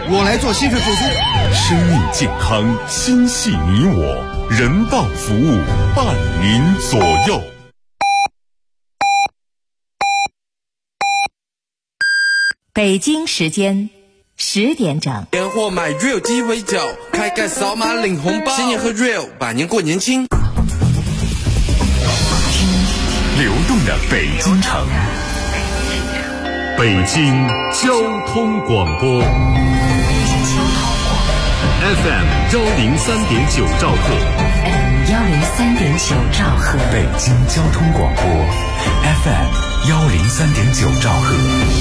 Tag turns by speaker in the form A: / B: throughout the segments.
A: 我来做心肺复苏。
B: 生命健康，心系你我，人道服务，伴您左右。
C: 北京时间10点整。
D: 年货买 Real 鸡尾酒，开盖扫码领红包，新年喝 Real， 百年过年轻。
B: 流动的北京城，北京交通广播 FM 103.9兆赫，
C: 103.9兆赫，
E: 北京交通广播 FM 103.9兆赫。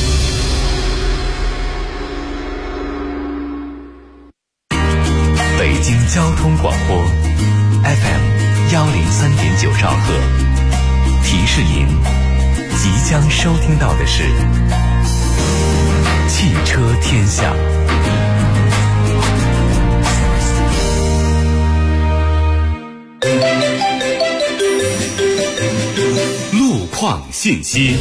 E: 北京交通广播 FM 103.9兆赫，提示您即将收听到的是汽车天下。
B: 路况信息。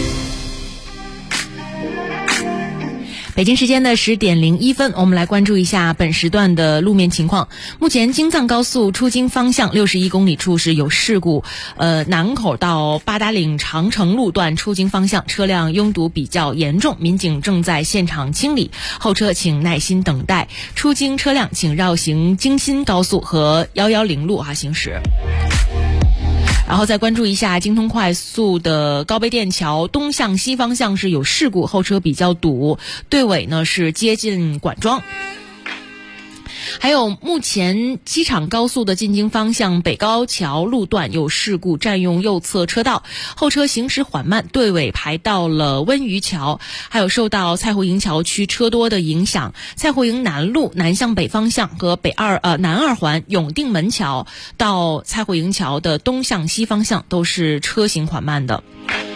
F: 北京时间的10点01分，我们来关注一下本时段的路面情况。目前京藏高速出京方向61公里处是有事故，南口到八达岭长城路段出京方向车辆拥堵比较严重，民警正在现场清理，后车请耐心等待。出京车辆请绕行京新高速和110路行驶。然后再关注一下京通快速的高碑店桥东向西方向是有事故，后车比较堵，队尾呢是接近管庄。还有目前机场高速的进京方向北高桥路段有事故，占用右侧车道，后车行驶缓慢，队尾排到了温榆桥。还有受到蔡胡营桥区车多的影响，蔡胡营南路南向北方向和南二环永定门桥到蔡胡营桥的东向西方向都是车行缓慢的。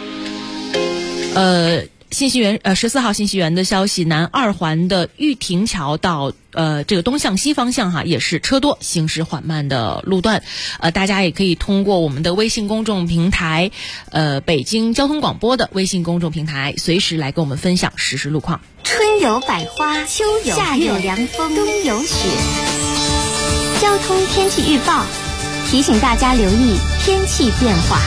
F: 信息源14号信息源的消息，南二环的玉亭桥到这个东向西方向也是车多行驶缓慢的路段。大家也可以通过我们的微信公众平台北京交通广播的微信公众平台随时来跟我们分享实时路况。
G: 春有百花，秋有夏有凉风，冬有雪。交通天气预报提醒大家留意天气变化。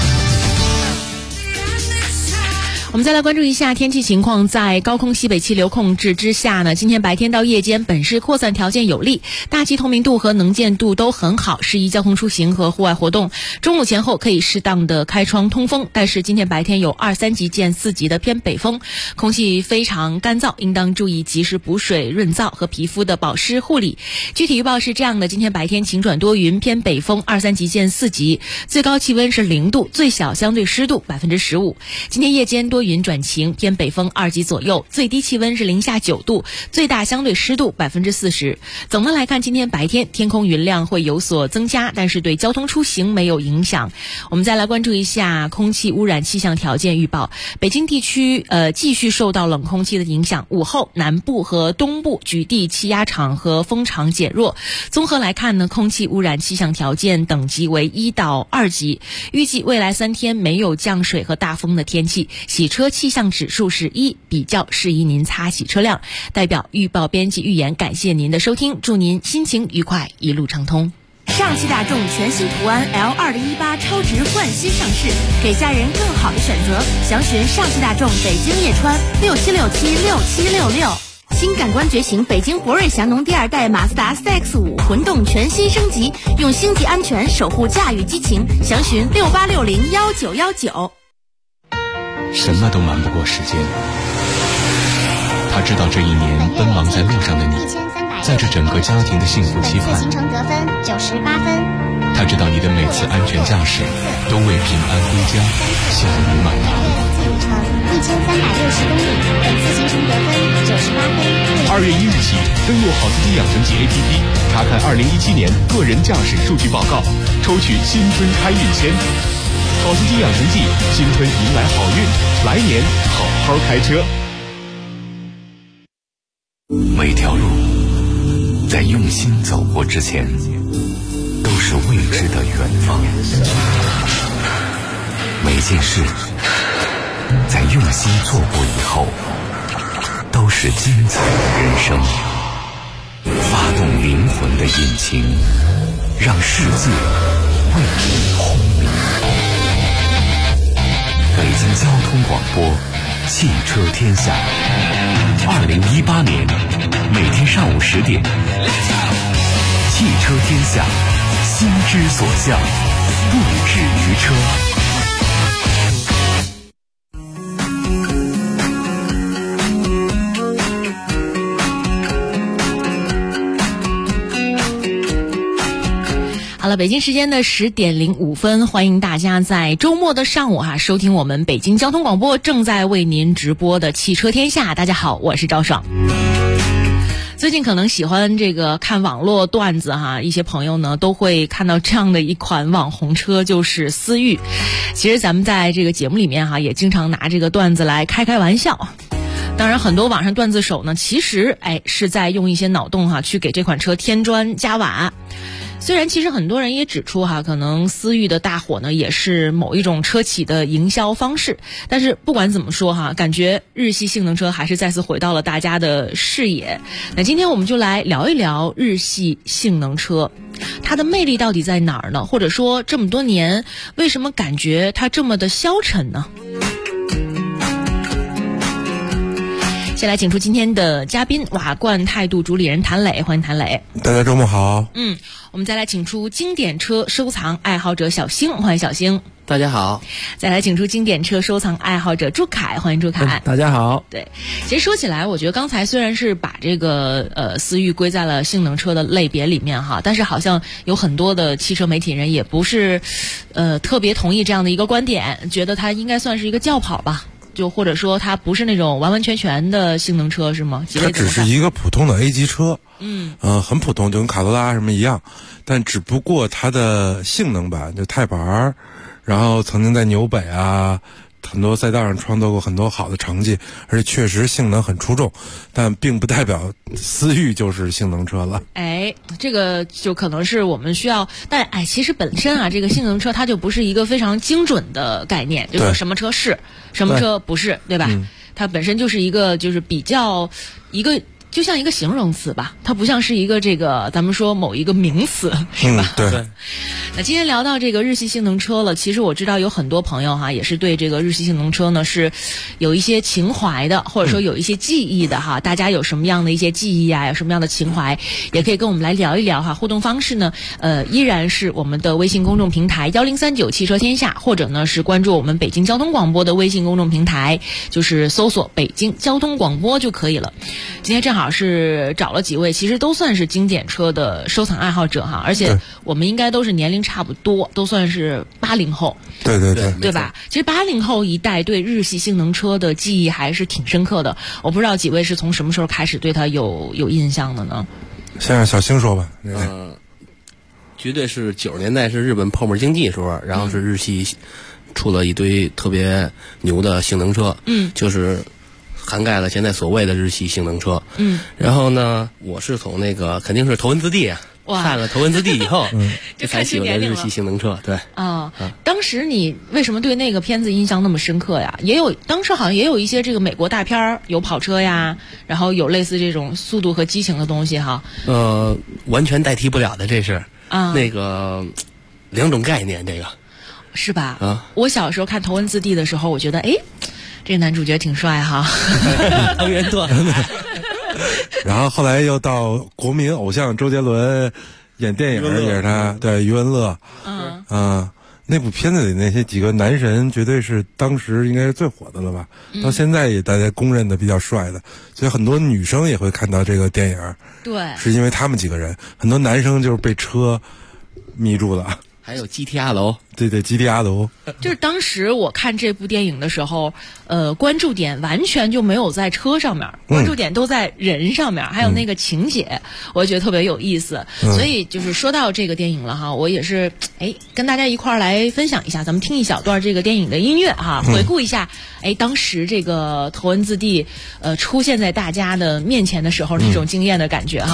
F: 我们再来关注一下天气情况。在高空西北气流控制之下呢，今天白天到夜间本市扩散条件有利，大气透明度和能见度都很好，适宜交通出行和户外活动。中午前后可以适当的开窗通风，但是今天白天有2、3级见4级的偏北风，空气非常干燥，应当注意及时补水润燥和皮肤的保湿护理。具体预报是这样的：今天白天晴转多云，偏北风2、3级见4级，最高气温是0度，最小相对湿度15%。今天夜间多云转晴，偏北风2级左右，最低气温是零下9度，最大相对湿度40%。总的来看，今天白天天空云量会有所增加，但是对交通出行没有影响。我们再来关注一下空气污染气象条件预报。北京地区继续受到冷空气的影响，午后南部和东部局地气压场和风场减弱。综合来看呢，空气污染气象条件等级为1到2级。预计未来3天没有降水和大风的天气，洗车气象指数是1，比较适宜您擦洗车辆。代表预报编辑预言，感谢您的收听，祝您心情愉快，一路畅通。
H: 上汽大众全新途安 L2018 超值焕新上市，给家人更好的选择。详询上汽大众北京叶川67676766。新感官觉醒，北京博瑞祥农第2代马自达 4X5 混动全新升级，用星级安全守护驾驭激情。详询68601919。
E: 什么都瞒不过时间，他知道这一年奔忙在路上的你，在这整个家庭的幸福期盼。
G: 行程得分98分。
E: 他知道你的每次安全驾驶都为平安归家笑语满堂。
G: 路程1360公里，本次行程得分98分。
B: 2月1日起，登录好司机养成记 APP， 查看2017年个人驾驶数据报告，抽取新春开运签。好司机养成记，新春迎来好运，来年好好开车。
E: 每条路在用心走过之前，都是未知的远方。每件事在用心做过以后，都是精彩的人生。 的引擎，让世界为你轰鸣。北京交通广播，汽车天下。2018年，每天上午10点，汽车天下，心之所向，不止于车。
F: 好了，北京时间的10点05分，欢迎大家在周末的上午收听我们北京交通广播正在为您直播的汽车天下。大家好，我是赵爽。最近可能喜欢这个看网络段子一些朋友呢都会看到这样的一款网红车，就是思域。其实咱们在这个节目里面也经常拿这个段子来开玩笑。当然很多网上段子手呢其实是在用一些脑洞去给这款车添砖加瓦。虽然其实很多人也指出可能思域的大火呢也是某一种车企的营销方式，但是不管怎么说感觉日系性能车还是再次回到了大家的视野。那今天我们就来聊一聊日系性能车，它的魅力到底在哪儿呢？或者说这么多年为什么感觉它这么的消沉呢？先来请出今天的嘉宾，瓦罐态度主理人谭磊，欢迎谭磊。
A: 大家周末好。
F: 我们再来请出经典车收藏爱好者小星，欢迎小星。
I: 大家好。
F: 再来请出经典车收藏爱好者朱凯，欢迎朱凯。
I: 大家好。
F: 对，其实说起来，我觉得刚才虽然是把这个思域归在了性能车的类别里面但是好像有很多的汽车媒体人也不是特别同意这样的一个观点，觉得它应该算是一个轿跑吧。就或者说它不是那种完完全全的性能车是吗？
A: 它只是一个普通的 A 级车，很普通，就跟卡罗拉什么一样，但只不过它的性能版就钛牌，然后曾经在纽北很多赛道上创造过很多好的成绩，而且确实性能很出众，但并不代表思域就是性能车了。
F: 这个就可能是我们需要，但其实本身这个性能车它就不是一个非常精准的概念，就是什么车是，什么车不是，对吧？它本身就是一个就是比较一个。就像一个形容词吧，它不像是一个这个咱们说某一个名词，是吧？
A: 对。
F: 那今天聊到这个日系性能车了，其实我知道有很多朋友也是对这个日系性能车呢是有一些情怀的，或者说有一些记忆的大家有什么样的一些记忆有什么样的情怀，也可以跟我们来聊一聊互动方式呢依然是我们的微信公众平台1039汽车天下，或者呢是关注我们北京交通广播的微信公众平台，就是搜索北京交通广播就可以了。今天正好是找了几位其实都算是经典车的收藏爱好者而且我们应该都是年龄差不多，都算是80后。对吧？其实80后一代对日系性能车的记忆还是挺深刻的，我不知道几位是从什么时候开始对它有印象的呢？
A: 先让小星说吧。
I: 绝对是90年代是日本泡沫经济的时候，然后是日系出了一堆特别牛的性能车，就是涵盖了现在所谓的日系性能车。然后呢，我是从那个肯定是头文字 D 看了头文字 D 以后，就才喜欢日系性能车。对
F: 当时你为什么对那个片子印象那么深刻呀？当时好像也有一些这个美国大片有跑车呀，然后有类似这种速度和激情的东西
I: 完全代替不了的，这是那个两种概念，这个
F: 是吧？我小时候看头文字 D 的时候，我觉得这个男主角挺帅
I: 藤原拓。
A: 然后后来又到国民偶像周杰伦演电影也是他，对，余文乐。那部片子里那些几个男神绝对是当时应该是最火的了吧，到现在也大家公认的比较帅的，所以很多女生也会看到这个电影。
F: 对，
A: 是因为他们几个人，很多男生就是被车迷住了。
I: 还有 GTR 楼，
A: 对，GTR 楼。
F: 就是当时我看这部电影的时候，关注点完全就没有在车上面，关注点都在人上面，还有那个情节，我觉得特别有意思。所以就是说到这个电影了我也是跟大家一块儿来分享一下，咱们听一小段这个电影的音乐回顾一下当时这个头文字 D 出现在大家的面前的时候那种惊艳的感觉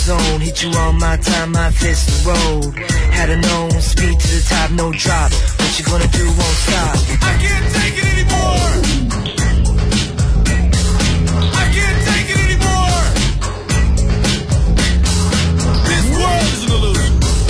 J: zone. Hit you on my time, my fist the road. Had a known speed to the top, no drop. What you gonna do won't stop. I can't take it anymore. I can't take it anymore. This world is an illusion.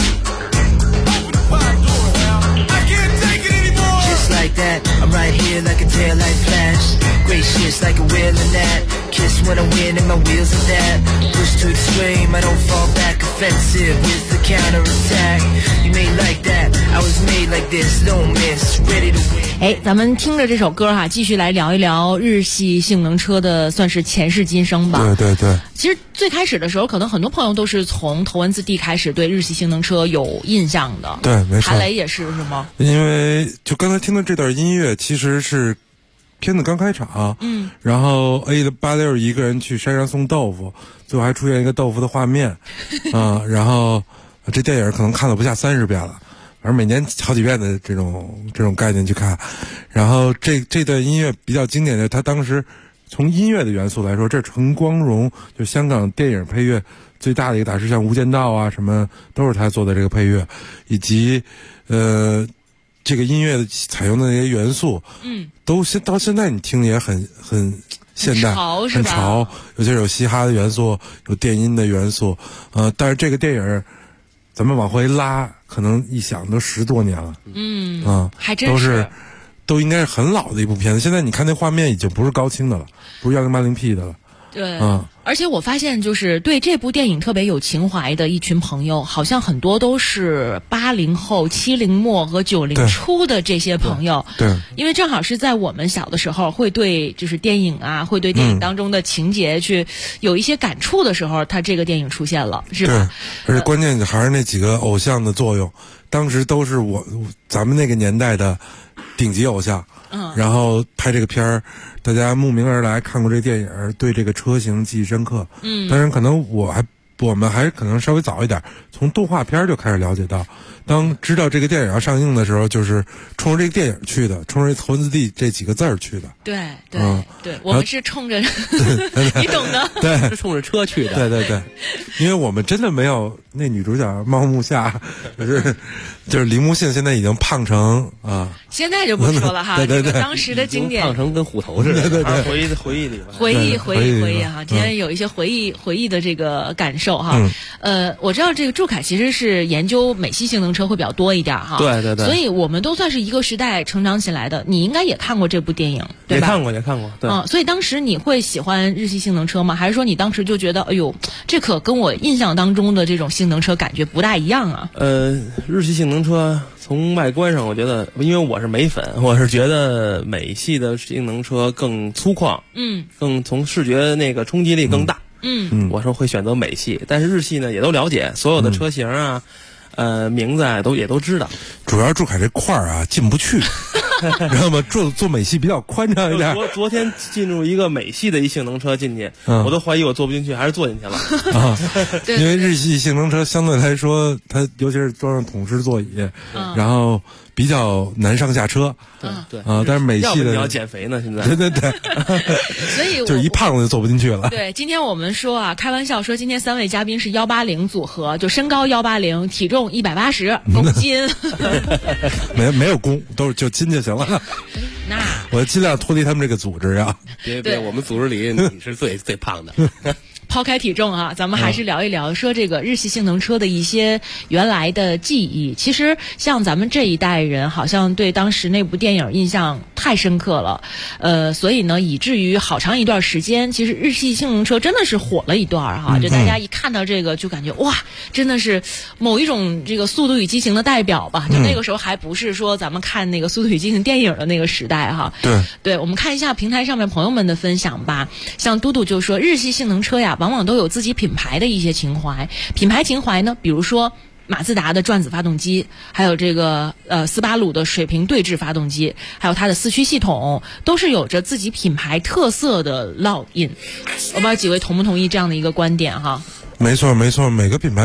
J: Open the fire door now. I can't take it anymore. Just like that, I'm right here like a taillight flash. Great shit's like a wheel in that. Kiss when I win and my wheels are that. Push to extreme, I don't fall back. Offensive with the counterattack. You made like that, I was made like this. Don't miss, ready to win.
F: 哎，咱们听着这首歌哈，继续来聊一聊日系性能车的算是前世今生吧。
A: 对对对。
F: 其实最开始的时候，可能很多朋友都是从头文字 D 开始对日系性能车有印象的。
A: 对，没错。
F: 韩雷也是吗？
A: 因为就刚才听的这段音乐，其实是片子刚开场，然后 A86一个人去山上送豆腐，最后还出现一个豆腐的画面，然后这电影可能看了不下30遍了，反正每年好几遍的这种概念去看，然后这段音乐比较经典的，他当时从音乐的元素来说，这陈光荣就香港电影配乐最大的一个大师，像《无间道》啊什么都是他做的这个配乐，以及这个音乐的采用的那些元素，都到现在你听也很现代，很潮，尤其是有嘻哈的元素，有电音的元素，但是这个电影咱们往回拉，可能一想都10多年了，
F: 还真是
A: 都应该是很老的一部片子。现在你看那画面已经不是高清的了，不是1080P 的了。
F: 对，而且我发现就是对这部电影特别有情怀的一群朋友，好像很多都是80后、70末和90初的这些朋友。
A: 对，
F: 因为正好是在我们小的时候，会对就是电影啊，会对电影当中的情节去有一些感触的时候，它这个电影出现了，是吧？
A: 对，而且关键还是那几个偶像的作用，当时都是咱们那个年代的顶级偶像。然后拍这个片儿，大家慕名而来看过这电影，对这个车型记忆深刻。当然可能我们还可能稍微早一点，从动画片就开始了解到，当知道这个电影要上映的时候，就是冲着这个电影去的，冲着头文字 D 这几个字儿去的。
F: 对对对，我们是冲着你懂的，
A: 对，
I: 是冲着车去的。
A: 对对对，因为我们真的没有那女主角猫木夏，就是铃木杏现在已经胖成
F: 现在就不说了哈，
A: 对，
F: 当时的经典
I: 胖成跟虎头似的。
A: 对，
I: 回忆里吧，
F: 回忆哈，今天有一些回忆的这个感受哈。我知道这个祝凯其实是研究美系性能车会比较多一点哈。
I: 对对对，
F: 所以我们都算是一个时代成长起来的。你应该也看过这部电影，对吧？
I: 也看过，对。
F: 所以当时你会喜欢日系性能车吗？还是说你当时就觉得，哎呦，这可跟我印象当中的这种性能车感觉不大一样啊？
I: 日系性能车从外观上，我觉得，因为我是美粉，我是觉得美系的性能车更粗犷，更从视觉那个冲击力更大，我说会选择美系，但是日系呢也都了解，所有的车型啊，名字啊也都知道。
A: 主要祝凯这块儿啊进不去，知道吗？做美系比较宽敞一点。
I: 昨天进入一个美系的一性能车进去，我都怀疑我坐不进去，还是坐进去了。
A: 因为日系性能车相对来说，它尤其是装上桶式座椅，然后比较难上下车。
I: 对
A: 但是美系的
I: 你要减肥呢，现在。
A: 对。
F: 所以
A: 就是一胖子就坐不进去了。
F: 对，今天我们说啊，开玩笑说今天3位嘉宾是180组合，就身高180，体重180公斤。
A: 没有公，都是就斤就行了。
F: 那
A: 我尽量脱离他们这个组织呀。
I: 别，我们组织里你是最胖的。
F: 抛开体重啊，咱们还是聊一聊说这个日系性能车的一些原来的记忆。其实像咱们这一代人，好像对当时那部电影印象太深刻了，所以呢，以至于好长一段时间，其实日系性能车真的是火了一段哈。就大家一看到这个，就感觉哇，真的是某一种这个《速度与激情》的代表吧。就那个时候还不是说咱们看那个《速度与激情》电影的那个时代哈。对，我们看一下平台上面朋友们的分享吧。像嘟嘟就说，日系性能车呀，往往都有自己品牌的一些情怀。品牌情怀呢，比如说马自达的转子发动机，还有这个斯巴鲁的水平对置发动机，还有它的4驱系统，都是有着自己品牌特色的烙印。我不知道几位同不同意这样的一个观点哈？
A: 没错，每个品牌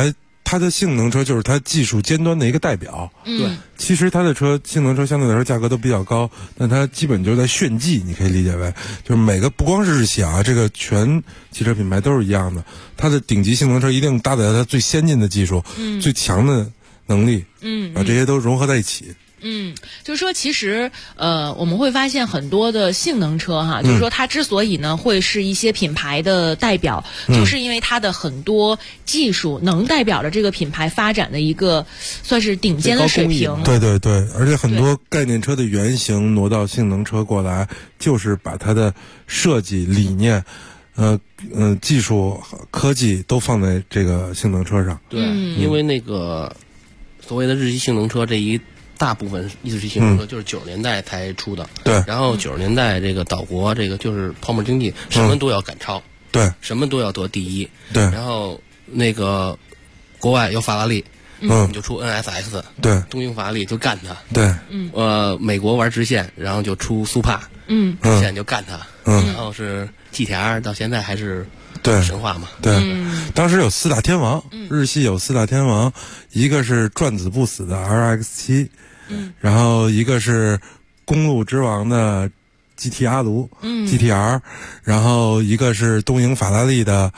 A: 它的性能车就是它技术尖端的一个代表。
I: 对，
A: 其实它的车性能车相对来说价格都比较高，但它基本就是在炫技，你可以理解为就是每个不光是日系啊，这个全汽车品牌都是一样的，它的顶级性能车一定搭载它最先进的技术，最强的能力，把这些都融合在一起。
F: 就是说，其实我们会发现很多的性能车哈，就是说它之所以呢会是一些品牌的代表，就是因为它的很多技术能代表着这个品牌发展的一个算是顶尖的水平。
A: 对对对，而且很多概念车的原型挪到性能车过来，就是把它的设计理念。技术、科技都放在这个性能车上。
I: 对，因为那个所谓的日系性能车这一大部分日系性能车就是90年代才出的。
A: 对。
I: 然后90年代这个岛国这个就是泡沫经济，什么都要赶超。
A: 对。
I: 什么都要得第一。
A: 对。
I: 然后那个国外有法拉利。你就出 NSX。
A: 对。
I: 东风法拉利就干它。
A: 对。
I: 美国玩直线，然后就出苏帕。直线就干它。然后是。GTR 到现在还是神话嘛？
A: 对，当时有4大天王，日系有4大天王，一个是转子不死的 RX7，然后一个是公路之王的 GT 阿卢，GTR，然后一个是东瀛法拉利的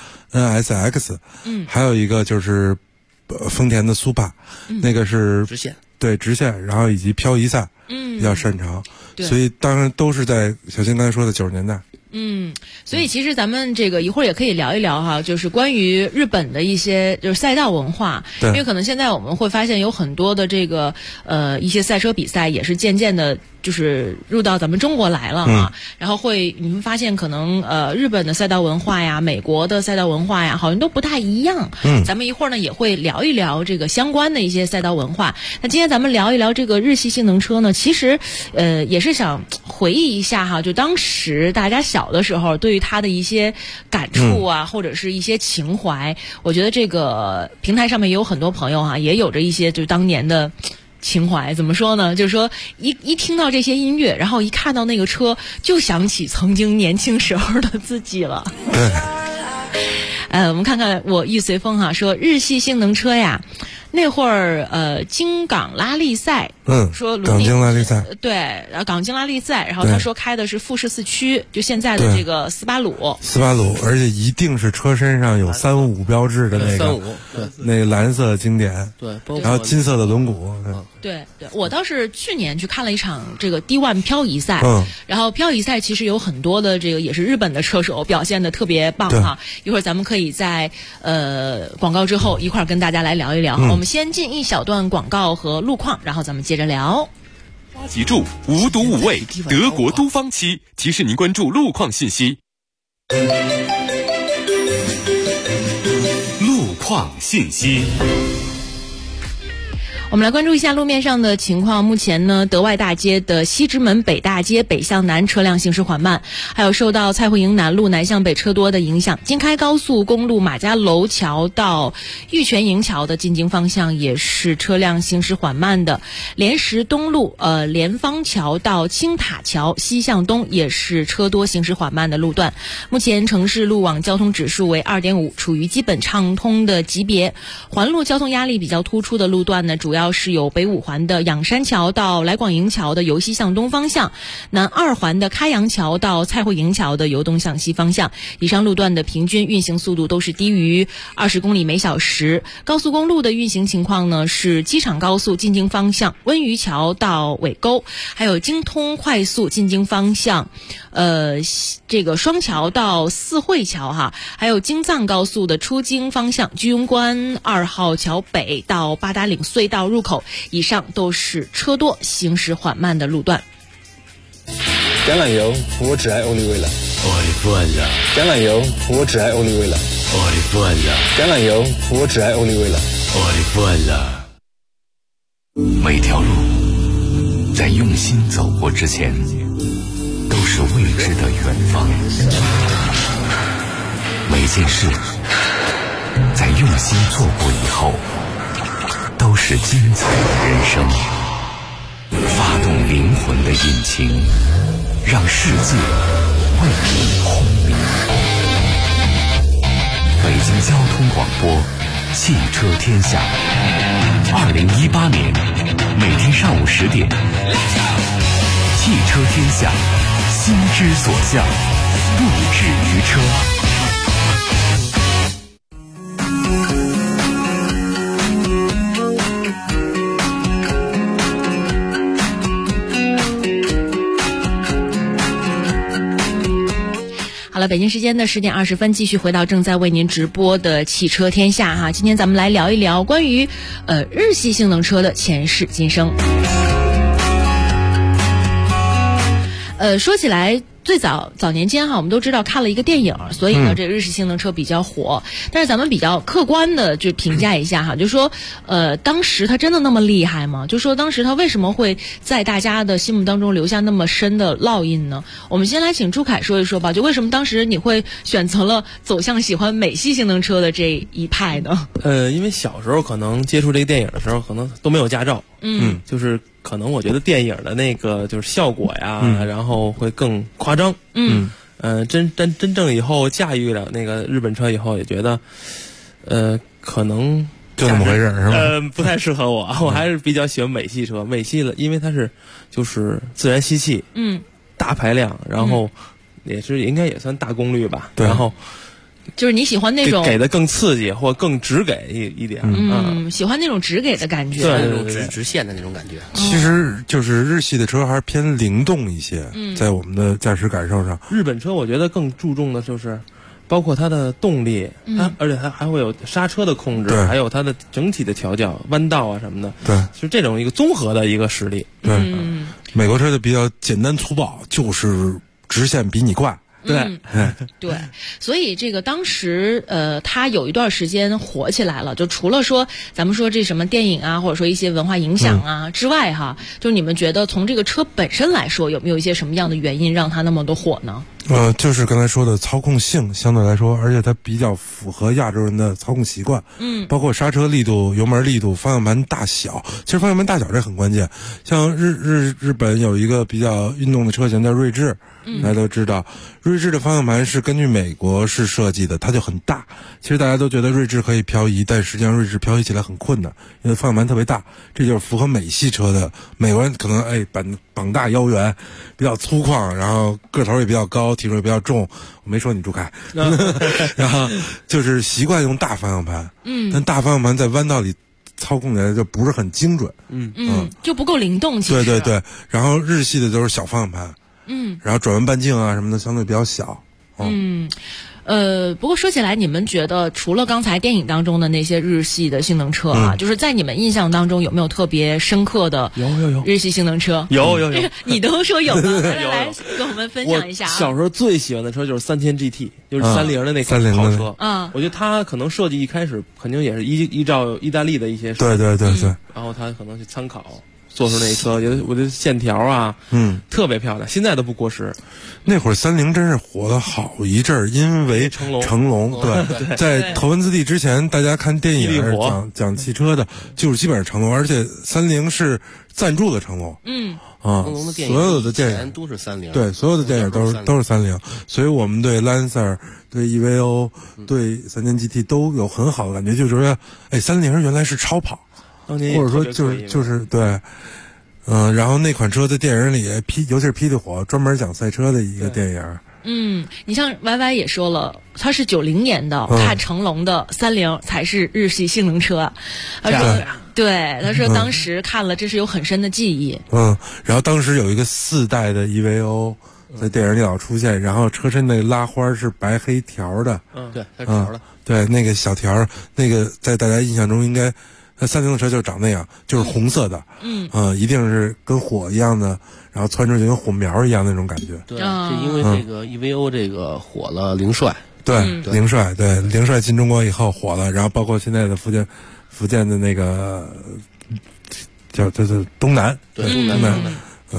A: NSX，还有一个就是丰田的苏帕，那个是
I: 直线，
A: 对直线，然后以及漂移赛，比较擅长，所以当然都是在小新刚才说的90年代。
F: 所以其实咱们这个一会儿也可以聊一聊哈，就是关于日本的一些就是赛道文化，因为可能现在我们会发现有很多的这个一些赛车比赛也是渐渐的就是入到咱们中国来了啊，然后你们发现可能日本的赛道文化呀，美国的赛道文化呀，好像都不太一样。咱们一会儿呢也会聊一聊这个相关的一些赛道文化。那今天咱们聊一聊这个日系性能车呢，其实也是想回忆一下哈，就当时大家小的时候对于它的一些感触啊，或者是一些情怀。我觉得这个平台上面也有很多朋友哈，也有着一些就当年的情怀。怎么说呢？就是说一听到这些音乐，然后一看到那个车，就想起曾经年轻时候的自己了。我们看看我忆随风哈，说日系性能车呀，那会儿京港拉力赛，说
A: 港京拉力赛，
F: 对，然后港京拉力赛，然后他说开的是富士4驱，就现在的这个斯巴鲁，
A: 而且一定是车身上有355标志的那个，那个蓝色经典，
I: 对，
A: 然后金色的轮毂，
F: 对，我倒是去年去看了一场这个 D1 漂移赛，然后漂移赛其实有很多的这个也是日本的车手表现的特别棒哈，一会儿咱们可以在广告之后一块儿跟大家来聊一聊。我们先进一小段广告和路况，然后咱们接着聊。
B: 八脊柱无毒无味，德国都方漆提示您关注路况信息。路况信息。
F: 我们来关注一下路面上的情况。目前呢，德外大街的西直门北大街北向南车辆行驶缓慢，还有受到蔡慧营南路南向北车多的影响，京开高速公路马家楼桥到玉泉营桥的进京方向也是车辆行驶缓慢的。莲石东路莲芳桥到青塔桥西向东也是车多行驶缓慢的路段。目前城市路网交通指数为 2.5， 处于基本畅通的级别。环路交通压力比较突出的路段呢，主要是有北5环的仰山桥到来广营桥的由西向东方向，南2环的开阳桥到蔡慧营桥的由东向西方向。以上路段的平均运行速度都是低于20公里每小时。高速公路的运行情况呢，是机场高速进京方向温榆桥到尾沟，还有京通快速进京方向这个双桥到四惠桥哈，还有京藏高速的出京方向居庸关2号桥北到八达岭隧道入口，以上都是车多行驶缓慢的路段。
K: 橄榄油，我只爱欧丽味了。橄榄油，我只爱欧丽味了。橄榄油，我只爱欧丽味了。
E: 每条路在用心走过之前，都是未知的远方。每件事在用心做过以后，都是精彩的人生。发动灵魂的引擎，让世界为你轰鸣。北京交通广播汽车天下。2018年每天上午10点，汽车天下，心之所向，不止于车。
F: 好了，北京时间的10点20分，继续回到正在为您直播的汽车天下哈。今天咱们来聊一聊关于日系性能车的前世今生。说起来，最早年间哈，我们都知道看了一个电影，所以呢，这日系性能车比较火。但是咱们比较客观的就评价一下哈，就说当时它真的那么厉害吗？就说当时它为什么会在大家的心目当中留下那么深的烙印呢？我们先来请朱凯说一说吧，就为什么当时你会选择了走向喜欢美系性能车的这一派呢？
I: 因为小时候可能接触这个电影的时候，可能都没有驾照，就是可能我觉得电影的那个就是效果呀，然后会更夸张，真正以后驾驭了那个日本车以后，也觉得，可能
A: 就那么回事是吧？
I: 不太适合我，我还是比较喜欢美系车。美系了，因为它是就是自然吸气，大排量，然后也是应该也算大功率吧，然后。
F: 就是你喜欢那种
I: 给的更刺激或更直给一点，
F: 喜欢那种直给的感觉，
I: 对那种直线的那种感觉。
A: 其实就是日系的车还是偏灵动一些，在我们的驾驶感受上。
I: 日本车我觉得更注重的就是包括它的动力，而且它还会有刹车的控制，还有它的整体的调教、弯道啊什么的。
A: 对，
I: 是这种一个综合的一个实力。
A: 对，美国车就比较简单粗暴，就是直线比你快。
I: 对，
F: 对，所以这个当时它有一段时间火起来了，就除了说咱们说这什么电影啊，或者说一些文化影响啊之外哈，就你们觉得从这个车本身来说，有没有一些什么样的原因让它那么多火呢？
A: 就是刚才说的操控性相对来说，而且它比较符合亚洲人的操控习惯，包括刹车力度、油门力度、方向盘大小。其实方向盘大小这很关键。像日本有一个比较运动的车型叫锐志，大家都知道，锐志的方向盘是根据美国式设计的，它就很大。其实大家都觉得锐志可以漂移，但实际上锐志漂移起来很困难，因为方向盘特别大。这就是符合美系车的。美国人可能膀大腰圆，比较粗犷，然后个头也比较高，体重也比较重。我没说你朱凯，然后就是习惯用大方向盘，但大方向盘在弯道里操控起来就不是很精准，
F: 就不够灵动。其实
A: 对，然后日系的都是小方向盘，然后转弯半径啊什么的相对比较小，
F: 不过说起来，你们觉得除了刚才电影当中的那些日系的性能车啊，就是在你们印象当中有没有特别深刻的
I: 有
F: 日系性能车？
I: 有，
F: 你都说有了，来跟我们分享一下。
I: 我小时候最喜欢的车就是3000 GT，就是30的那款跑车。我觉得它可能设计一开始肯定也是依照意大利的一些
A: 对，
I: 然后它可能去参考。做出那车，我的线条啊，特别漂亮，现在都不过时。
A: 那会儿30真是火了好一阵儿，因为成龙，对，在头文字 D 之前，大家看电影讲汽车的，就是基本上成龙，而且30是赞助的成龙，
I: 成龙的电影
A: 所有的电影
I: 都是30，
A: 对，所有的电影都是30，所以我们对 Lancer、对 EVO、对3000 GT 都有很好的感觉，就是说，30原来是超跑。或者说就是对，然后那款车在电影里尤其是霹雳火专门讲赛车的一个电影。
F: 你像 YY 也说了，他是90年的，看成龙的30才是日系性能车。他说，对，他说当时看了，这是有很深的记忆。
A: 然后当时有一个4代的 EVO 在电影里老出现，然后车身那个拉花是白黑条的，
I: 对，它是条的，
A: 对，那个小条，那个在大家印象中应该。30的车就长那样，就是红色的，一定是跟火一样的，然后窜出去跟火苗一样那种感觉。
I: 对，是因为这个 EVO 这个火了凌帅，
A: 对，凌帅进中国以后火了，然后包括现在的福建的那个叫东南，
I: 对，东南，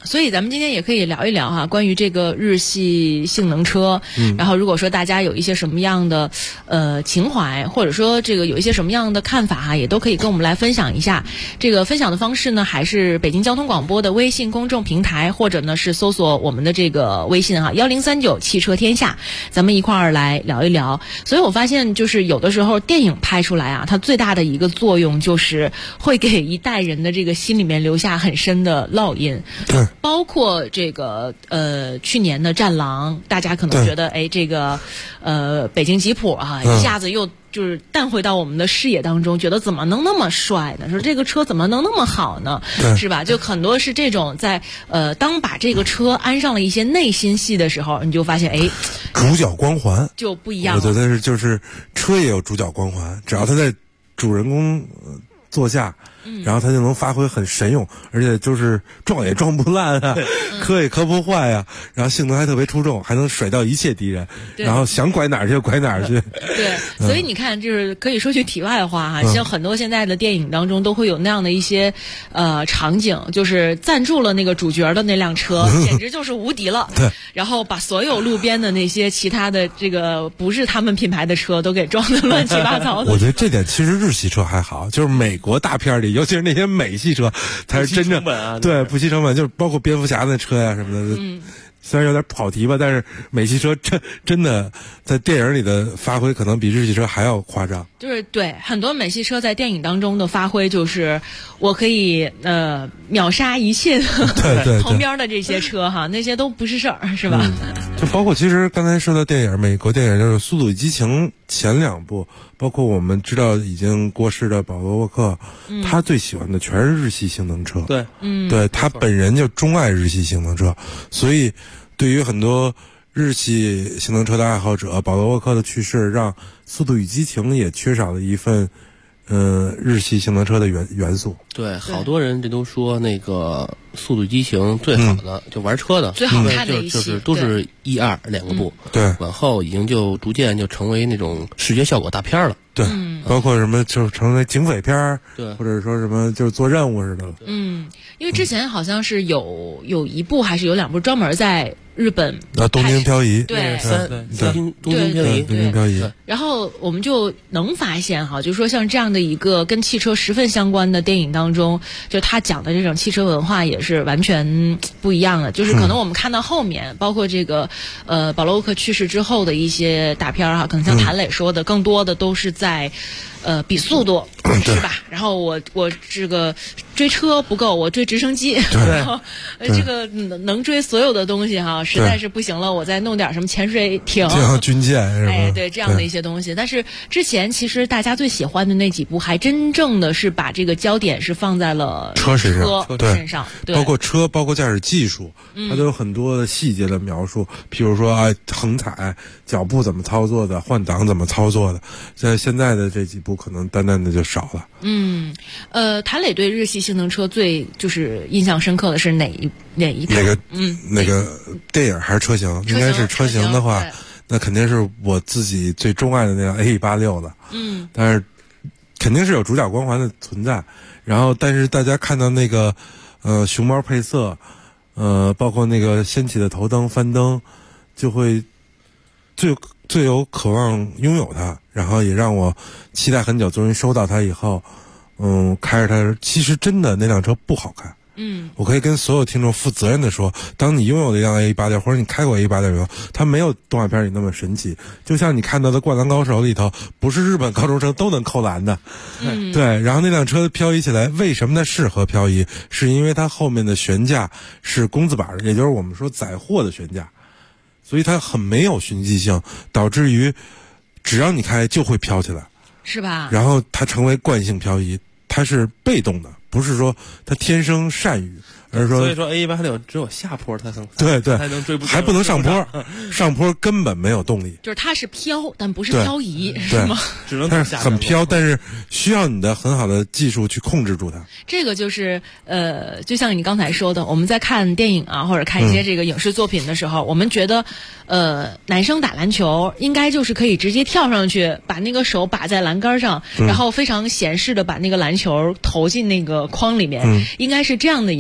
F: 所以咱们今天也可以聊一聊哈，关于这个日系性能车。然后如果说大家有一些什么样的情怀，或者说这个有一些什么样的看法哈，也都可以跟我们来分享一下。这个分享的方式呢，还是北京交通广播的微信公众平台，或者呢是搜索我们的这个微信哈1039汽车天下，咱们一块儿来聊一聊。所以我发现就是有的时候电影拍出来啊，它最大的一个作用就是会给一代人的这个心里面留下很深的烙印。
A: 对。
F: 包括这个去年的《战狼》，大家可能觉得这个北京吉普啊，一下子又就是淡回到我们的视野当中，觉得怎么能那么帅呢？说这个车怎么能那么好呢？是吧？就很多是这种在当把这个车安上了一些内心戏的时候，你就发现
A: 主角光环
F: 就不一样了。
A: 我觉得就是车也有主角光环，只要他在主人公坐下。然后他就能发挥很神勇，而且就是撞也撞不烂啊，磕也磕不坏啊，然后性能还特别出众，还能甩掉一切敌人，然后想拐哪儿去就拐哪儿去。
F: 对，所以你看，就是可以说句题外话哈，像很多现在的电影当中都会有那样的一些场景，就是赞助了那个主角的那辆车，简直就是无敌了。
A: 对，
F: 然后把所有路边的那些其他的这个不是他们品牌的车都给撞得乱七八糟的。
A: 我觉得这点其实日系车还好，就是美国大片里。尤其是那些美系车，才是真正对不惜成本，就是包括蝙蝠侠那车呀什么的。虽然有点跑题吧，但是美系车真的在电影里的发挥可能比日系车还要夸张。
F: 就是对很多美系车在电影当中的发挥，就是我可以秒杀一切
A: 对
F: 旁边的这些车哈，那些都不是事儿，是吧？
A: 就包括其实刚才说的电影，美国电影就是《速度与激情》前2部，包括我们知道已经过世的保罗沃克，他最喜欢的全是日系性能车。
I: 对，
A: 对他本人就钟爱日系性能车，所以对于很多日系性能车的爱好者，保罗沃克的去世让《速度与激情》也缺少了一份日系性能车的元素。
I: 对，好多人这都说那个《速度与激情》最好的就玩车的
F: 最好看的一期，
I: 就是都是1、2两个部，
A: 对，
I: 往后已经就逐渐就成为那种视觉效果大片了。
A: 对，包括什么就成为警匪片，
I: 对，
A: 或者说什么就是做任务似的了。
F: 因为之前好像是有一部还是有2部专门在日本
A: 东京漂移，
F: 对，
I: 东京
A: 漂移。
F: 然后我们就能发现哈，就是说像这样的一个跟汽车十分相关的电影当中，就他讲的这种汽车文化也是完全不一样的。就是可能我们看到后面，包括这个保罗沃克去世之后的一些大片哈，可能像谭磊说的，更多的都是在比速度，是吧？然后我这个追车不够，我追直升机，然后这个能追所有的东西哈，实在是不行了，我再弄点什么潜水艇、
A: 军舰是吧？
F: 对这样的一些东西。但是之前其实大家最喜欢的那几部，还真正的是把这个焦点是放在了
A: 车身
F: 上，
A: 对，包括车，包括驾驶技术，它都有很多的细节的描述，譬如说横踩、脚步怎么操作的，换挡怎么操作的，在现在的这几部可能单单的就少了。
F: 谭磊对日系性能车最就是印象深刻的是哪一台？
A: 那个电影还是车型？应该是车型的话，那肯定是我自己最钟爱的那辆 A186的。但是肯定是有主角光环的存在。然后，但是大家看到那个熊猫配色，包括那个掀起的头灯、翻灯，就会最有渴望拥有它，然后也让我期待很久，终于收到它以后，开着它，其实真的那辆车不好看。我可以跟所有听众负责任的说，当你拥有的一辆 A186，或者你开过 A186以后，它没有动画片里那么神奇。就像你看到的《灌篮高手》里头，不是日本高中生都能扣篮的。对。然后那辆车漂移起来，为什么它适合漂移？是因为它后面的悬架是工字板，也就是我们说载货的悬架，所以它很没有循迹性，导致于只要你开就会飘起来，
F: 是吧？
A: 然后它成为惯性漂移，它是被动的。不是说他天生善于，而是说，
I: 所以说 A186只有下坡它能
A: 才能追不，还不能上坡，上坡根本没有动力。
F: 就是它是飘，但不是漂移，是吗？
I: 只能
A: 它是很飘，但是需要你的很好的技术去控制住它。
F: 这个就是就像你刚才说的，我们在看电影啊，或者看一些这个影视作品的时候，我们觉得男生打篮球应该就是可以直接跳上去，把那个手把在栏杆上，然后非常闲适的把那个篮球投进那个框里面，应该是这样的一套动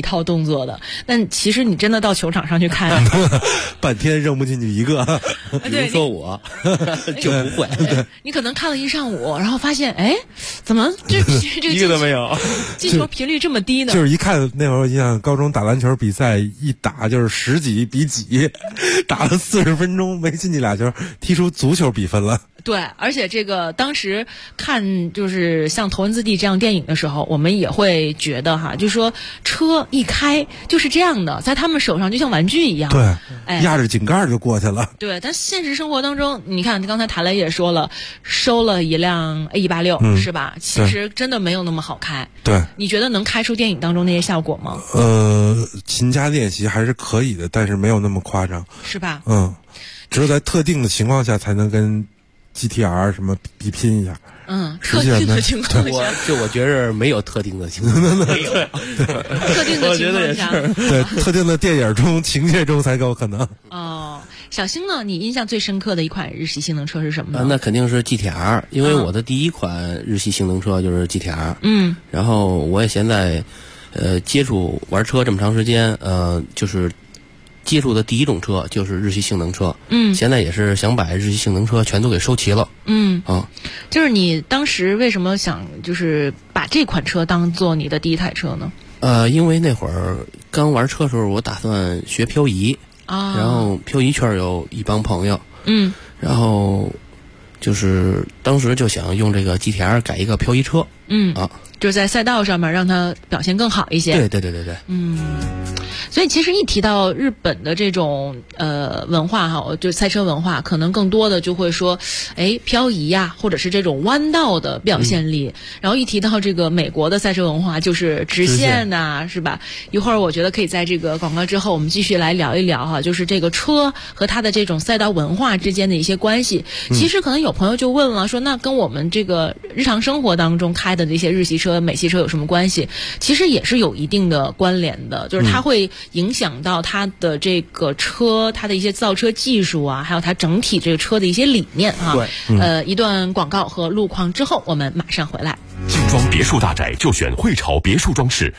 F: 动作的。但其实你真的到球场上去看，
A: 半天扔不进去一个。
I: 比如说我就不会，
F: 你可能看了一上午，然后发现，哎，怎么这个
I: 一个都没有，
F: 进球频率这么低呢？
A: 就是一看那会儿，你想高中打篮球比赛一打就是10几比几，打了40分钟没进去俩球，踢出足球比分了。
F: 对，而且这个当时看就是像《头文字 D》这样电影的时候，我们也会觉得哈，就说车一开就是这样的，在他们手上就像玩具一样。
A: 对，
F: 哎，
A: 压着井盖就过去了。
F: 对，但现实生活当中，你看刚才谭雷也说了，收了一辆 A186、是吧？其实真的没有那么好开。
A: 对，
F: 你觉得能开出电影当中那些效果吗？
A: 勤加练习还是可以的，但是没有那么夸张，
F: 是吧？
A: 只有在特定的情况下才能跟 GTR 什么比拼一下。
F: 特定的情况下，
I: 我觉着没有特定的情况，没有
F: 特定的情况下，
A: 对特定的电影中情节中才有可能。
F: 哦，小星呢？你印象最深刻的一款日系性能车是什么呢？
I: 那肯定是 GTR， 因为我的第一款日系性能车就是 GTR。然后我也现在接触玩车这么长时间，就是接触的第一种车就是日系性能车。现在也是想把日系性能车全都给收齐了。
F: 就是你当时为什么想就是把这款车当做你的第一台车呢？
I: 因为那会儿刚玩车的时候，我打算学漂移然后漂移圈有一帮朋友，然后就是当时就想用这个 GTR 改一个漂移车，
F: 就是在赛道上面让它表现更好一些。
I: 对。
F: 所以其实一提到日本的这种文化哈，就赛车文化，可能更多的就会说，漂移呀，或者是这种弯道的表现力。然后一提到这个美国的赛车文化，就是直线呐，是吧？一会儿我觉得可以在这个广告之后，我们继续来聊一聊哈，就是这个车和它的这种赛道文化之间的一些关系。其实可能有朋友就问了，说那跟我们这个日常生活当中开的这些日系车、美系车有什么关系？其实也是有一定的关联的，就是它会影响到它的这个车，它的一些造车技术啊，还有它整体这个车的一些理念哈。一段广告和路况之后，我们马上回来。
B: 精装别墅大宅就选汇潮别墅装饰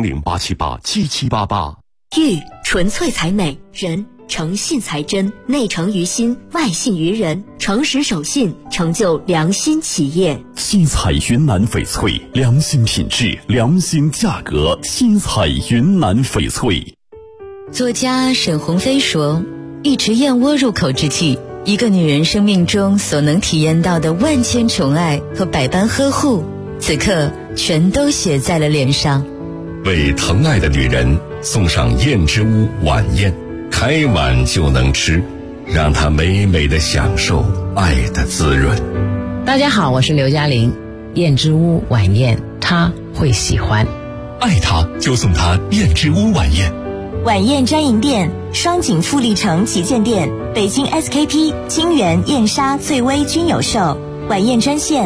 B: ，400-878-7788。
L: 玉纯粹才美，人诚信才真，内诚于心，外信于人，诚实守信，成就良心企业。
E: 新彩云南翡翠，良心品质，良心价格。新彩云南翡翠。
L: 作家沈鸿飞说，一池燕窝入口之际，一个女人生命中所能体验到的万千宠爱和百般呵护，此刻全都写在了脸上。
E: 为疼爱的女人送上燕之屋晚宴，开碗就能吃，让她美美的享受爱的滋润。
M: 大家好，我是刘嘉玲。燕之屋晚宴，她会喜欢。
E: 爱她就送她燕之屋晚宴。
N: 晚宴专营店：双井富力城旗舰店、北京 SKP、金源、燕莎、翠微均有售。晚宴专线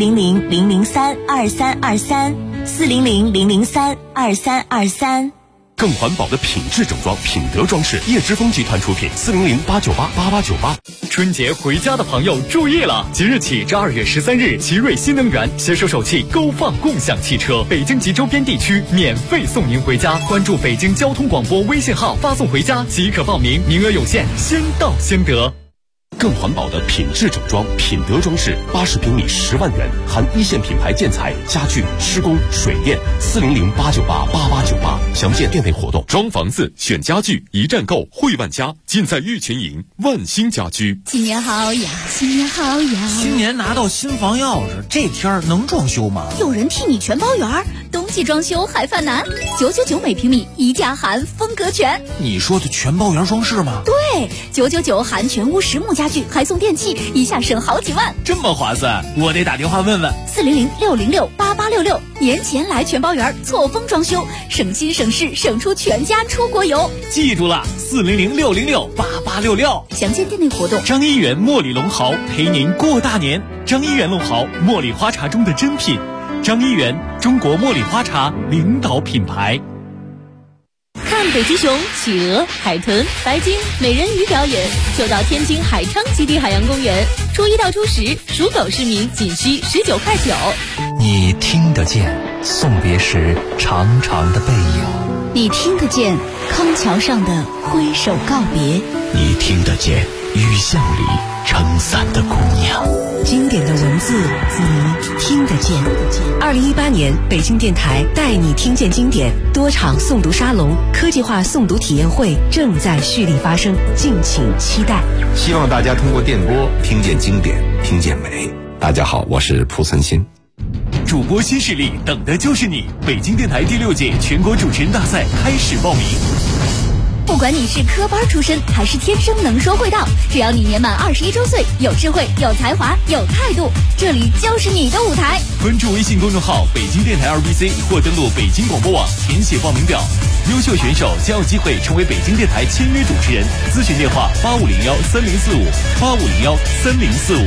N: ：400-003-2323，400-003-2323。
B: 更环保的品质整装，品德装饰，叶之峰集团出品，400-898-8898。
O: 春节回家的朋友注意了，即日起至2月13日，奇瑞新能源携手首汽勾放共享汽车，北京及周边地区免费送您回家。关注北京交通广播微信号，发送回家即可报名，名额有限，先到先得。
B: 更环保的品质整装，品德装饰，80平米10万元，含一线品牌建材、家具、施工、水电，400-898-8898。详见店内活动。装房子选家具，一站购汇万家，尽在玉群营万兴家居。
P: 新年好呀，新年好呀！
Q: 新年拿到新房钥匙，这天儿能装修吗？
P: 有人替你全包圆，冬季装修还犯难，999每平米，一价含风格全。
Q: 你说的全包圆装饰吗？
P: 对，999含全屋实木家具，还送电器，一下省好几万，
Q: 这么划算，我得打电话问问。
P: 400-606-8866，年前来全包圆，错峰装修，省心省事，省出全家出国游。
Q: 记住了，400-606-8866。
P: 详见店内活动。
O: 张一元茉莉龙豪陪您过大年。张一元龙豪，茉莉花茶中的珍品。张一元，中国茉莉花茶领导品牌。
H: 看北极熊、企鹅、海豚、白鲸、美人鱼表演，就到天津海昌基地海洋公园。初1到初10，属狗市民仅需19.9块。
R: 你听得见送别时长长的背影，
P: 你听得见康桥上的挥手告别，
E: 你听得见雨巷里撑伞的姑娘。
N: 经典的文字，你听得见。2018年北京电台带你听见经典多场诵读沙龙、科技化诵读体验会正在蓄力发生，敬请期待。
R: 希望大家通过电波听见经典，听见美。大家好，我是蒲存昕。
B: 主播新势力等的就是你！北京电台第6届全国主持人大赛开始报名。
P: 不管你是科班出身还是天生能说会道，只要你年满21周岁，有智慧、有才华、有态度，这里就是你的舞台。
B: 关注微信公众号北京电台2BC 或登录北京广播网填写报名表，优秀选手将有机会成为北京电台签约主持人。咨询电话8501-3045，8501-3045。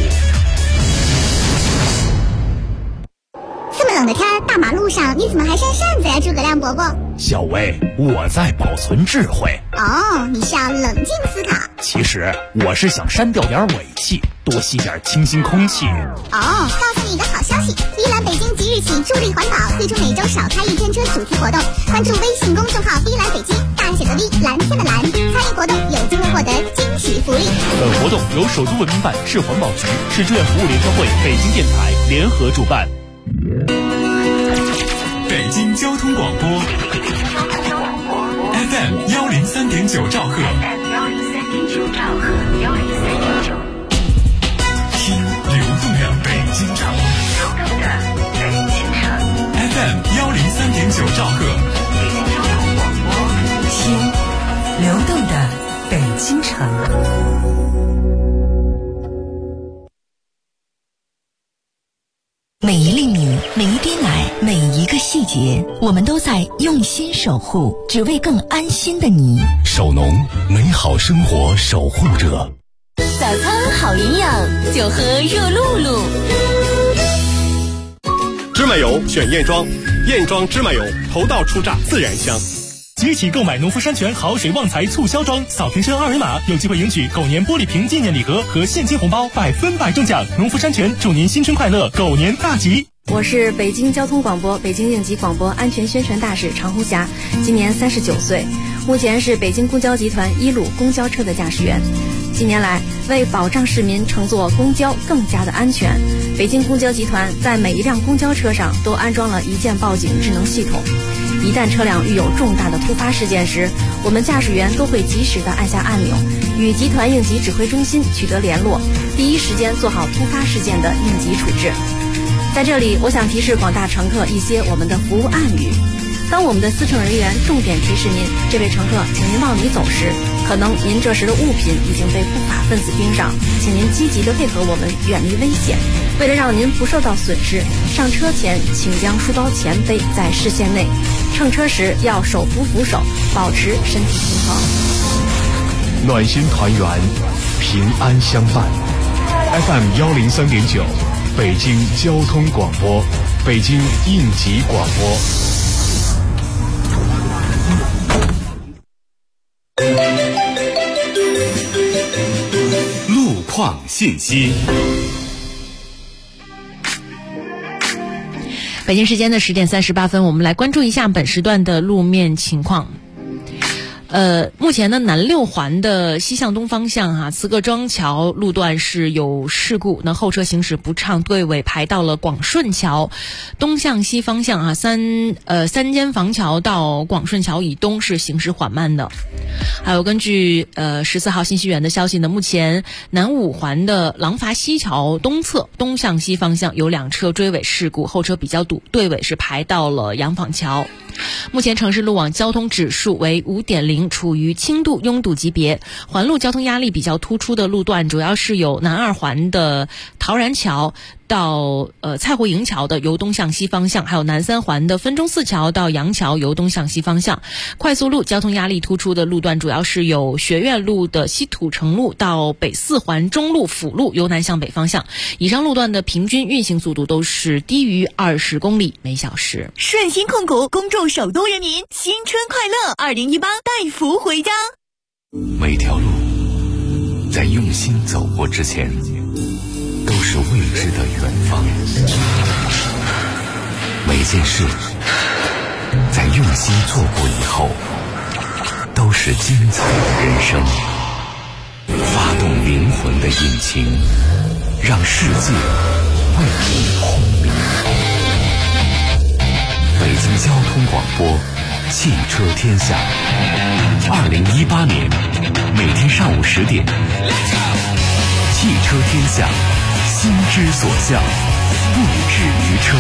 S: 这么冷的天，大马路上你怎么还扇扇子呀，诸葛亮伯伯？
T: 小薇，我在保存智慧。
S: 哦，你是要冷静思考。
T: 其实我是想删掉点尾气，多吸点清新空气。
S: 哦，告诉你一个好消息，碧蓝北京即日起助力环保，推出每周少开一天车主题活动。关注微信公众号碧蓝北京，大写的 V， 蓝天的蓝，参与活动有机会获得惊喜福利。
B: 本活动由首都文明办、市环保局、市志愿服务联合会、北京电台联合主办。
U: 北京交通广播 FM 103.9兆赫，听流动的北京城，FM 103.9兆赫，
N: 听流动的北京城。每一粒米，每一滴奶，每一个细节，我们都在用心守护，只为更安心的你。
E: 守农，美好生活守护者。
P: 早餐好营养，就喝热露露。
V: 芝麻油选燕庄，燕庄芝麻油头道初榨，自然香。
B: 即日起购买农夫山泉好水旺财促销装，扫瓶身2维码，有机会赢取狗年玻璃瓶纪念礼盒和现金红包，100%中奖。农夫山泉祝您新春快乐，狗年大吉！
W: 我是北京交通广播北京应急广播安全宣传大使常红霞，今年39岁，目前是北京公交集团1路公交车的驾驶员。近年来，为保障市民乘坐公交更加的安全，北京公交集团在每一辆公交车上都安装了一键报警智能系统。一旦车辆遇有重大的突发事件时，我们驾驶员都会及时的按下按钮，与集团应急指挥中心取得联络，第一时间做好突发事件的应急处置。在这里，我想提示广大乘客一些我们的服务暗语。当我们的司乘人员重点提示您，这位乘客，请您往里走时，可能您这时的物品已经被不法分子盯上，请您积极的配合我们，远离危险。为了让您不受到损失，上车前请将书包前背在视线内，乘车时要手扶扶手，保持身体平衡。
B: 暖心团圆，平安相伴。FM 103.9，北京交通广播，北京应急广播。
U: 路况信息。
F: 北京时间的10点38分，我们来关注一下本时段的路面情况。目前呢，南6环的西向东方向慈各庄桥路段是有事故，那后车行驶不畅，队尾排到了广顺桥。东向西方向三间房桥到广顺桥以东是行驶缓慢的。还有根据14号信息源的消息呢，目前南5环的廊坊西桥东侧东向西方向有2车追尾事故，后车比较堵，队尾是排到了洋坊桥。目前城市路网交通指数为5.0，处于轻度拥堵级别。环路交通压力比较突出的路段主要是有南2环的陶然桥到蔡湖营桥的由东向西方向，还有南3环的分钟寺桥到杨桥由东向西方向。快速路交通压力突出的路段主要是有学院路的西土城路到北4环中路辅路由南向北方向。以上路段的平均运行速度都是低于20公里每小时。
N: 顺鑫控股恭祝首都人民新春快乐，2018带福回家。
E: 每条路在用心走过之前都是未知的远方，每件事在用些错过以后，都是精彩的人生。发动灵魂的引擎，让世界为你轰鸣。北京交通广播，汽车天下。2018年，每天上午10点，汽车天下，心之所向，不止于车。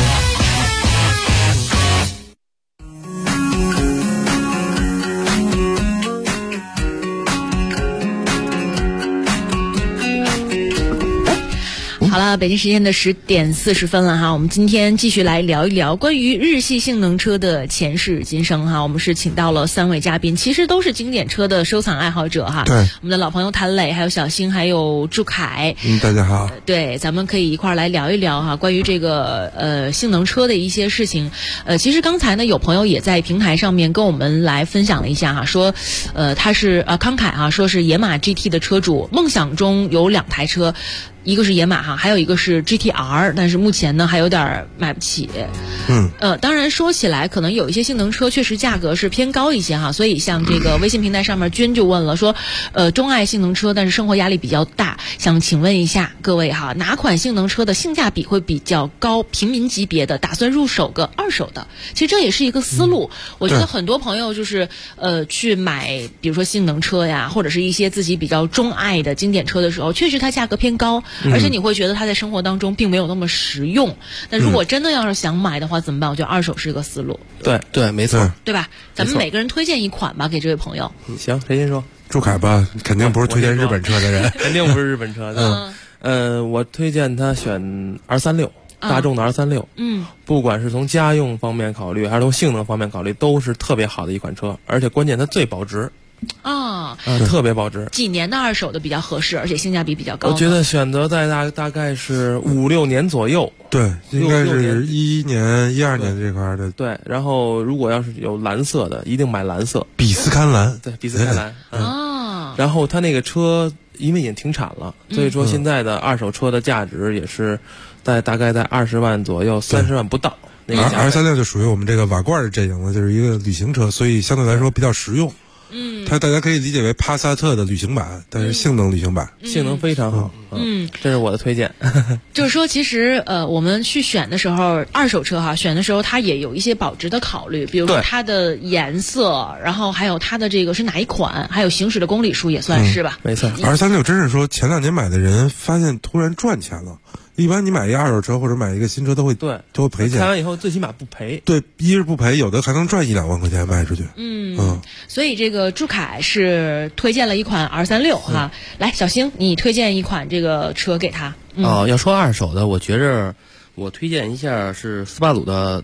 F: 好了，北京时间的10点40分了哈，我们今天继续来聊一聊关于日系性能车的前世今生哈。我们是请到了3位嘉宾，其实都是经典车的收藏爱好者哈。
A: 对，
F: 我们的老朋友谭磊，还有小星，还有祝凯。
A: 大家好。
F: 对，咱们可以一块儿来聊一聊哈，关于这个性能车的一些事情。其实刚才呢，有朋友也在平台上面跟我们来分享了一下哈，说他是慷慨哈，说是野马 GT 的车主，梦想中有2台车。一个是野马哈，还有一个是 GTR， 但是目前呢还有点买不起。当然说起来，可能有一些性能车确实价格是偏高一些哈，所以像这个微信平台上面君就问了说，钟爱性能车，但是生活压力比较大，想请问一下各位哈，哪款性能车的性价比会比较高，平民级别的，打算入手个2手的？其实这也是一个思路。我觉得很多朋友就是去买，比如说性能车呀，或者是一些自己比较钟爱的经典车的时候，确实它价格偏高。而且你会觉得它在生活当中并没有那么实用。那如果真的要是想买的话怎么办？我觉得2手是一个思路。
I: 对，没错，
F: 对吧？咱们每个人推荐一款吧，给这位朋友。
I: 行，谁先说？
A: 祝凯吧，肯定不是推荐日本车的人，
I: 肯定不是日本车的。我推荐他选 R36，大众的 R36。不管是从家用方面考虑，还是从性能方面考虑，都是特别好的一款车，而且关键它最保值。特别保值。
F: 几年的2手的比较合适，而且性价比比较高。
I: 我觉得选择在大概是5-6年左右。
A: 对，应该是11年、12年这块的。
I: 对，然后如果要是有蓝色的，一定买蓝色。
A: 比斯堪蓝。
I: 对，比斯堪蓝。然后它那个车因为已经停产了，所以说现在的2手车的价值也是大概在20万左右，30万不到。那个
A: R36就属于我们这个瓦罐的阵营了，就是一个旅行车，所以相对来说比较实用。它大家可以理解为帕萨特的旅行版，但是性能旅行版，
I: 性能非常好。这是我的推荐。
F: 就是说，其实我们去选的时候，2手车哈，选的时候它也有一些保值的考虑，比如说它的颜色，然后还有它的这个是哪一款，还有行驶的公里数也算是吧。
I: 没错。
A: R36真是说前2年买的人发现突然赚钱了。一般你买一个2手车或者买一个新车都会赔钱，
I: 开完以后最起码不赔。
A: 对，一是不赔，有的还能赚1-2万块钱卖出去。
F: 所以这个祝凯是推荐了一款 R36哈。来，小星，你推荐一款这个车给他。
I: 要说2手的，我觉着我推荐一下是斯巴鲁的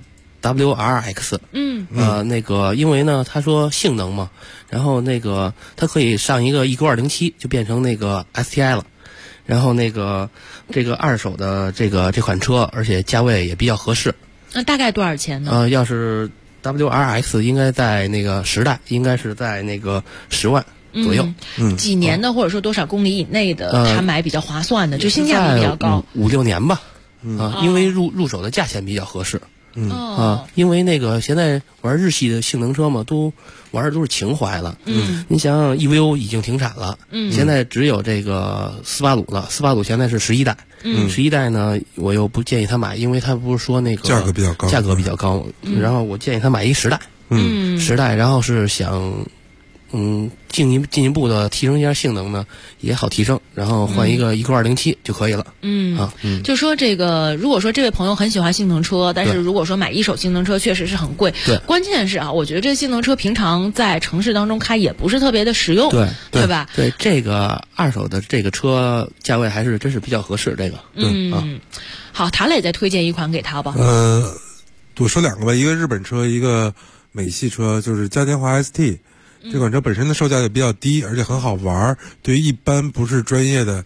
I: WRX。那个因为呢，他说性能嘛，然后那个它可以上一个19207，就变成那个 STI 了。然后那个这个2手的这款车，而且价位也比较合适。
F: 那大概多少钱呢？
I: 要是 WRX 应该在那个10代，应该是在那个10万左右。
F: 几年的或者说多少公里以内的，他买比较划算的，就性价比比较高。
I: 5-6年吧。因为入手的价钱比较合适。因为那个现在玩日系的性能车嘛，都玩的都是情怀了。你想想 EVO 已经停产了，现在只有这个斯巴鲁了。斯巴鲁现在是11代，11代呢，我又不建议他买，因为他不是说那个
A: 价格比较高。
I: 然后我建议他买一10代，10代，然后是想进一步的提升一下性能呢，也好提升，然后换一个19207就可以了。
F: 就说这个，如果说这位朋友很喜欢性能车，但是如果说买1手性能车确实是很贵。
I: 对，
F: 关键是我觉得这性能车平常在城市当中开也不是特别的实用，对吧？
I: 对，这个2手的这个车价位还是真是比较合适。这个，
F: 好，谭磊再推荐一款给他吧。
A: 我说2个吧，一个日本车，一个美系车，就是嘉年华 ST。这款车本身的售价也比较低，而且很好玩。对于一般不是专业的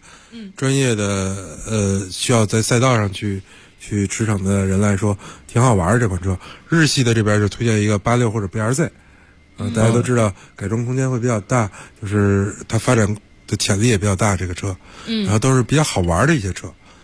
A: 需要在赛道上去驰骋的人来说，挺好玩的这款车。日系的这边就推荐一个86或者 BRZ。大家都知道改装空间会比较大，就是它发展的潜力也比较大。这个车，然后都是比较好玩的一些车。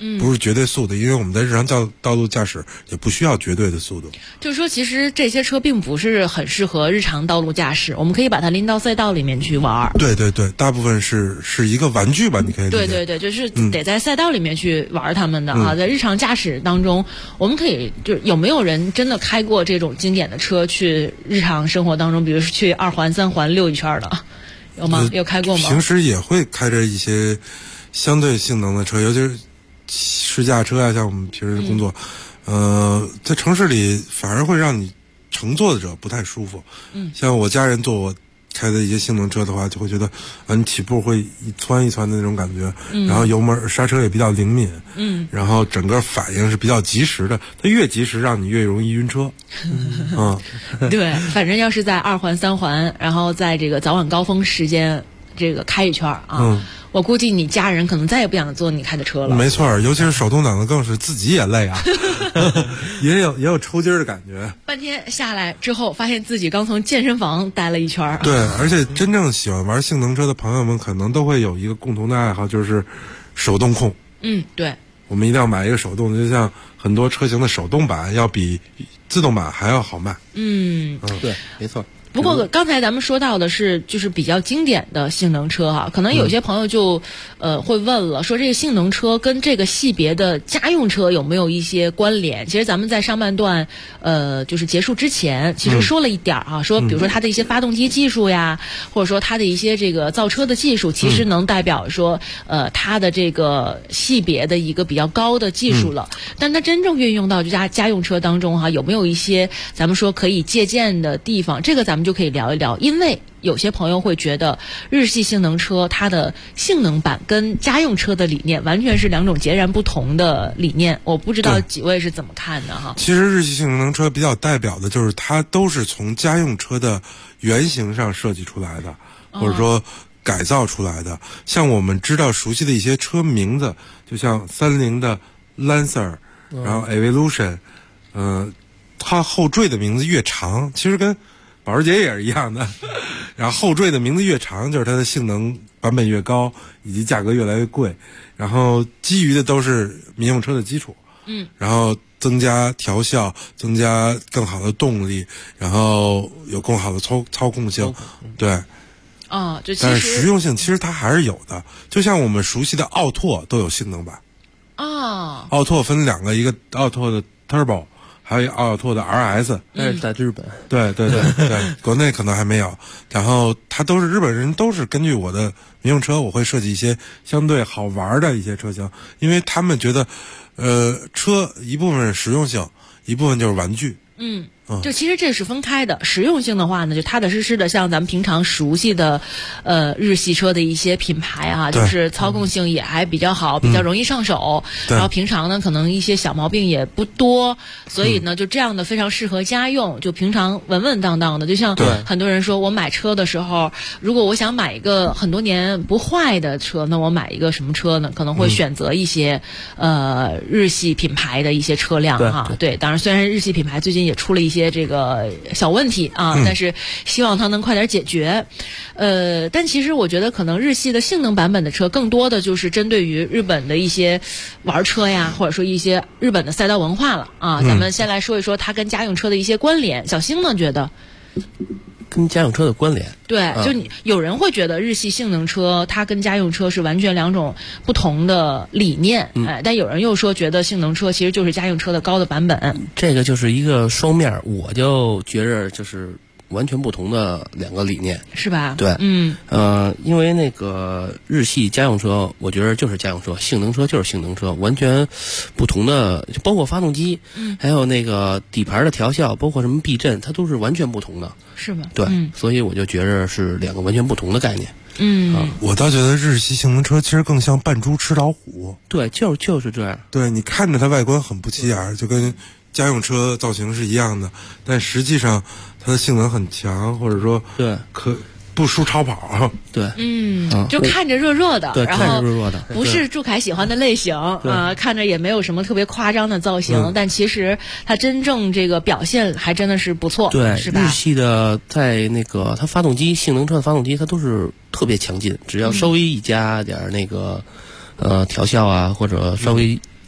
A: 不是绝对速度，因为我们在日常道路驾驶也不需要绝对的速度。
F: 就是说，其实这些车并不是很适合日常道路驾驶，我们可以把它拎到赛道里面去玩。
A: 对对对，大部分是一个玩具吧，你可以理解。
F: 对对对，就是得在赛道里面去玩他们的啊。在日常驾驶当中，我们可以就有没有人真的开过这种经典的车去日常生活当中，比如说去2环3环溜一圈的，有吗？有开过吗？
A: 平时也会开着一些相对性能的车，尤其是试驾车啊，像我们平时工作，在城市里反而会让你乘坐者不太舒服。像我家人坐我开的一些性能车的话，就会觉得你起步会一蹿一蹿的那种感觉，然后油门刹车也比较灵敏，然后整个反应是比较及时的，它越及时让你越容易晕车。
F: 对，反正要是在2环3环，然后在这个早晚高峰时间这个开一圈啊，我估计你家人可能再也不想坐你开的车了。
A: 没错，尤其是手动挡的更是自己也累啊，也有抽筋的感觉。
F: 半天下来之后，发现自己刚从健身房待了一圈。
A: 对，而且真正喜欢玩性能车的朋友们，可能都会有一个共同的爱好，就是手动控。
F: 对。
A: 我们一定要买一个手动的，就像很多车型的手动版要比自动版还要好卖。
I: 对，没错。
F: 不过刚才咱们说到的是就是比较经典的性能车哈，可能有些朋友就会问了，说这个性能车跟这个系别的家用车有没有一些关联？其实咱们在上半段就是结束之前，其实说了一点啊，说比如说它的一些发动机技术呀，或者说它的一些这个造车的技术，其实能代表说它的这个系别的一个比较高的技术了。但它真正运用到家用车当中哈，有没有一些咱们说可以借鉴的地方？这个咱们就可以聊一聊，因为有些朋友会觉得日系性能车它的性能版跟家用车的理念完全是两种截然不同的理念，我不知道几位是怎么看的哈。
A: 其实日系性能车比较代表的就是它都是从家用车的原型上设计出来的，或者说改造出来的。像我们知道熟悉的一些车名字，就像30的 Lancer，然后 Evolution，它后缀的名字越长，其实跟保时捷也是一样的，然后后缀的名字越长，就是它的性能版本越高，以及价格越来越贵，然后基于的都是民用车的基础，然后增加调校，增加更好的动力，然后有更好的操控性，对。
F: 就
A: 但是实用性其实它还是有的，就像我们熟悉的奥拓都有性能版。奥拓分两个，一个奥拓的 Turbo，还有奥拓的 RS，
I: 但是在日本，
A: 对，国内可能还没有。然后它都是日本人，都是根据我的民用车，我会设计一些相对好玩的一些车型，因为他们觉得，车一部分是实用性，一部分就是玩具。
F: 就其实这是分开的。实用性的话呢，就踏踏实实的像咱们平常熟悉的日系车的一些品牌啊，就是操控性也还比较好，比较容易上手，然后平常呢可能一些小毛病也不多，所以呢就这样的非常适合家用，就平常稳稳当当的。就像很多人说，我买车的时候，如果我想买一个很多年不坏的车，那我买一个什么车呢？可能会选择一些日系品牌的一些车辆哈。对，当然虽然日系品牌最近也出了一些这个小问题啊，但是希望它能快点解决。但其实我觉得可能日系的性能版本的车更多的就是针对于日本的一些玩车呀，或者说一些日本的赛道文化了啊。咱们先来说一说它跟家用车的一些关联。小星呢觉得
I: 跟家用车的关联，
F: 对，就你有人会觉得日系性能车它跟家用车是完全两种不同的理念，但有人又说觉得性能车其实就是家用车的高的版本。
I: 这个就是一个双面，我就觉着就是完全不同的两个理念，
F: 是吧？
I: 对，因为那个日系家用车，我觉得就是家用车，性能车就是性能车，完全不同的，包括发动机，还有那个底盘的调校，包括什么避震，它都是完全不同的，
F: 是吧？
I: 对，所以我就觉着是两个完全不同的概念。
A: 我倒觉得日系性能车其实更像扮猪吃老虎。
I: 对，就是这样。
A: 对，你看着它外观很不起眼，就跟家用车造型是一样的，但实际上它的性能很强，或者说可不输超跑。
I: 对，
F: 就看着热热的，然后
I: 看着热热的，
F: 不是祝凯喜欢的类型啊，看着也没有什么特别夸张的造型，但其实它真正这个表现还真的是不错，
I: 对，
F: 是吧？
I: 日系的在那个它发动机，性能车的发动机，它都是特别强劲，只要稍微一加点那个调校啊，或者稍微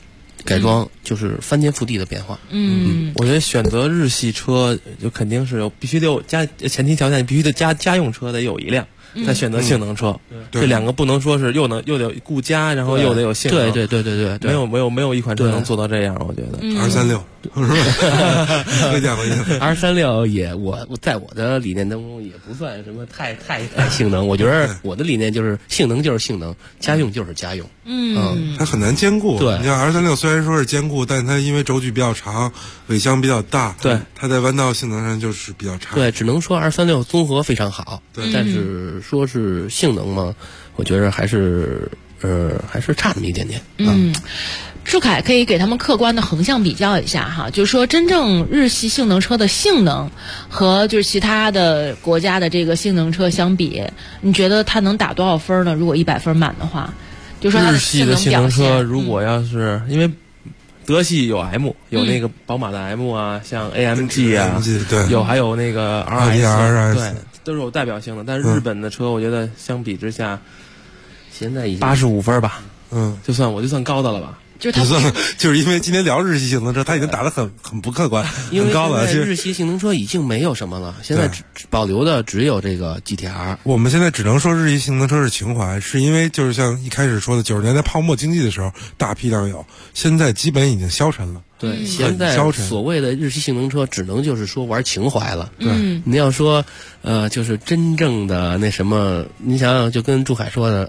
I: 改装就是翻天覆地的变化。
C: 我觉得选择日系车就肯定是必须得有前提条件，必须得家用车得有一辆。再选择性能车，这两个不能说是又得顾家，然后又得有性能。
I: 对，
C: 没有一款车能做到这样，我觉得。
A: R36，推荐过一个
I: R36也我在我的理念当中也不算什么太性能，我觉得我的理念就是性能就是性能，家用就是家用。
A: 它很难兼顾。
I: 对，
A: 你像 R36虽然说是兼顾，但它因为轴距比较长，尾箱比较大，
C: 对，
A: 它在弯道性能上就是比较差。
I: 对，只能说 R36综合非常好，但是说是性能嘛，我觉得还是差那么一点点。
F: 舒凯可以给他们客观的横向比较一下哈，就是说真正日系性能车的性能和就是其他的国家的这个性能车相比，你觉得它能打多少分呢？如果100分满的话，就说它
C: 日系的性能车，如果要是因为德系有 M， 有那个宝马的 M 啊，像 AMG 啊，
A: 对，
C: 还有那个
A: RS，
C: 对，都是有代表性的。但是日本的车，我觉得相比之下，
I: 现在已经
C: 85分吧，
A: 就
C: 算高的了吧。
A: 就是因为今天聊日系性能车，它已经打得很不客观，很高了。
I: 因为日系性能车已经没有什么了，现在保留的只有这个 GTR。
A: 我们现在只能说日系性能车是情怀，是因为就是像一开始说的90年代泡沫经济的时候大批量有，现在基本已经消沉了。
I: 对，现在所谓的日系性能车只能就是说玩情怀了。
A: 对，
I: 你要说就是真正的那什么，你想想，就跟祝海说的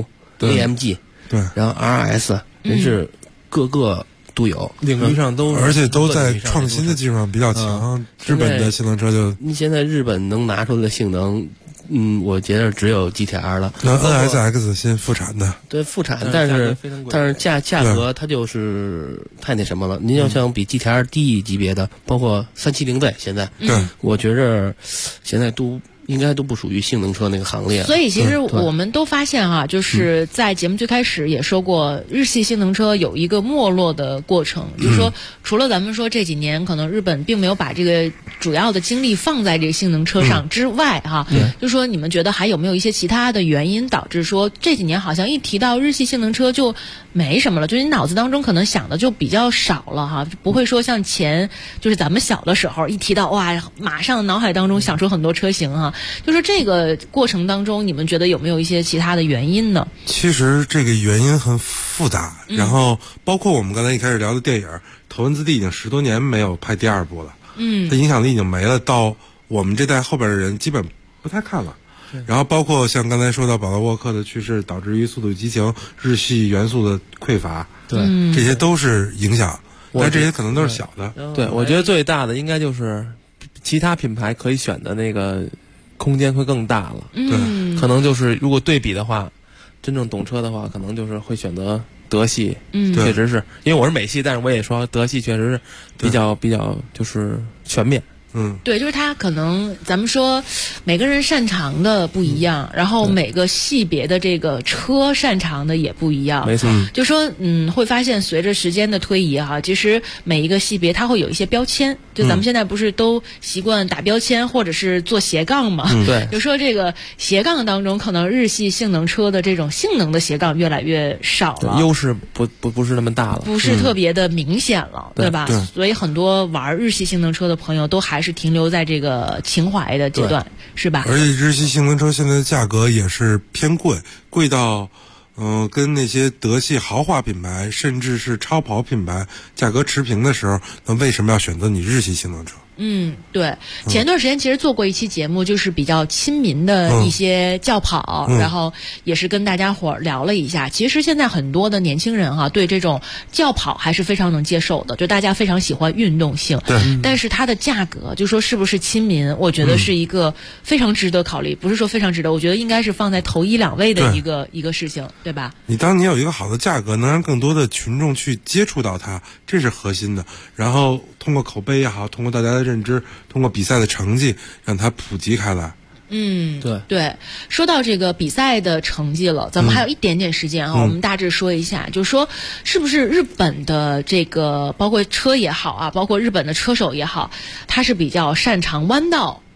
I: M、AMG，
A: 对，
I: 然后 RS， 真是各个都有，
C: 领域上都，
A: 而且都在创新的技术上比较强。日本的性能车就，
I: 你现在日本能拿出来的性能，我觉得只有 GTR 了。
A: 那 NSX 新复产的，
I: 对，复产，但是价格它就是太那什么了。您要想比 GTR 低一级别的，包括370队，现在，我觉着现在应该都不属于性能车那个行列。
F: 所以其实我们都发现哈，就是在节目最开始也说过，日系性能车有一个没落的过程。就是说，除了咱们说这几年可能日本并没有把这个主要的精力放在这个性能车上之外哈，就说你们觉得还有没有一些其他的原因导致说这几年好像一提到日系性能车就没什么了，就是你脑子当中可能想的就比较少了哈，不会说像就是咱们小的时候一提到哇，马上脑海当中想出很多车型哈。就是这个过程当中，你们觉得有没有一些其他的原因呢？
A: 其实这个原因很复杂，然后包括我们刚才一开始聊的电影《头文字 D》已经10多年没有拍第二部了，它影响力已经没了，到我们这代后边的人基本不太看了。然后包括像刚才说到保罗沃克的去世，导致于《速度与激情》日系元素的匮乏，
C: 对，
A: 这些都是影响，但这些可能都是小的。
C: 对，我觉得最大的应该就是其他品牌可以选的那个空间会更大了。
A: 对，
C: 可能就是如果对比的话，真正懂车的话，可能就是会选择德系。确实是因为我是美系，但是我也说德系确实是比较就是全面。
F: 对，就是它可能咱们说每个人擅长的不一样，然后每个系别的这个车擅长的也不一样。
C: 没错，
F: 就说会发现随着时间的推移哈，其实每一个系别它会有一些标签，就咱们现在不是都习惯打标签或者是做斜杠嘛？
C: 对，
F: 就说这个斜杠当中，可能日系性能车的这种性能的斜杠越来越少了，
C: 优势不是那么大了，
F: 不是特别的明显了，对吧？
A: 对，
F: 所以很多玩日系性能车的朋友都还是停留在这个情怀的阶段，是吧？
A: 而且日系性能车现在的价格也是偏贵到跟那些德系豪华品牌甚至是超跑品牌价格持平的时候，那为什么要选择你日系性能车？
F: 对，前段时间其实做过一期节目，就是比较亲民的一些轿跑，然后也是跟大家伙聊了一下。其实现在很多的年轻人对这种轿跑还是非常能接受的，就大家非常喜欢运动性。
A: 对，
F: 但是它的价格，就说是不是亲民，我觉得是一个非常值得考虑，不是说非常值得，我觉得应该是放在头1、2位的一个事情，对吧？
A: 当你有一个好的价格，能让更多的群众去接触到它，这是核心的。然后通过口碑也好，通过大家的认知，通过比赛的成绩，让它普及开来。
F: 对，说到这个比赛的成绩了，咱们还有一点点时间我们大致说一下，就是说是不是日本的这个包括车也好包括日本的车手也好，他是比较擅长弯道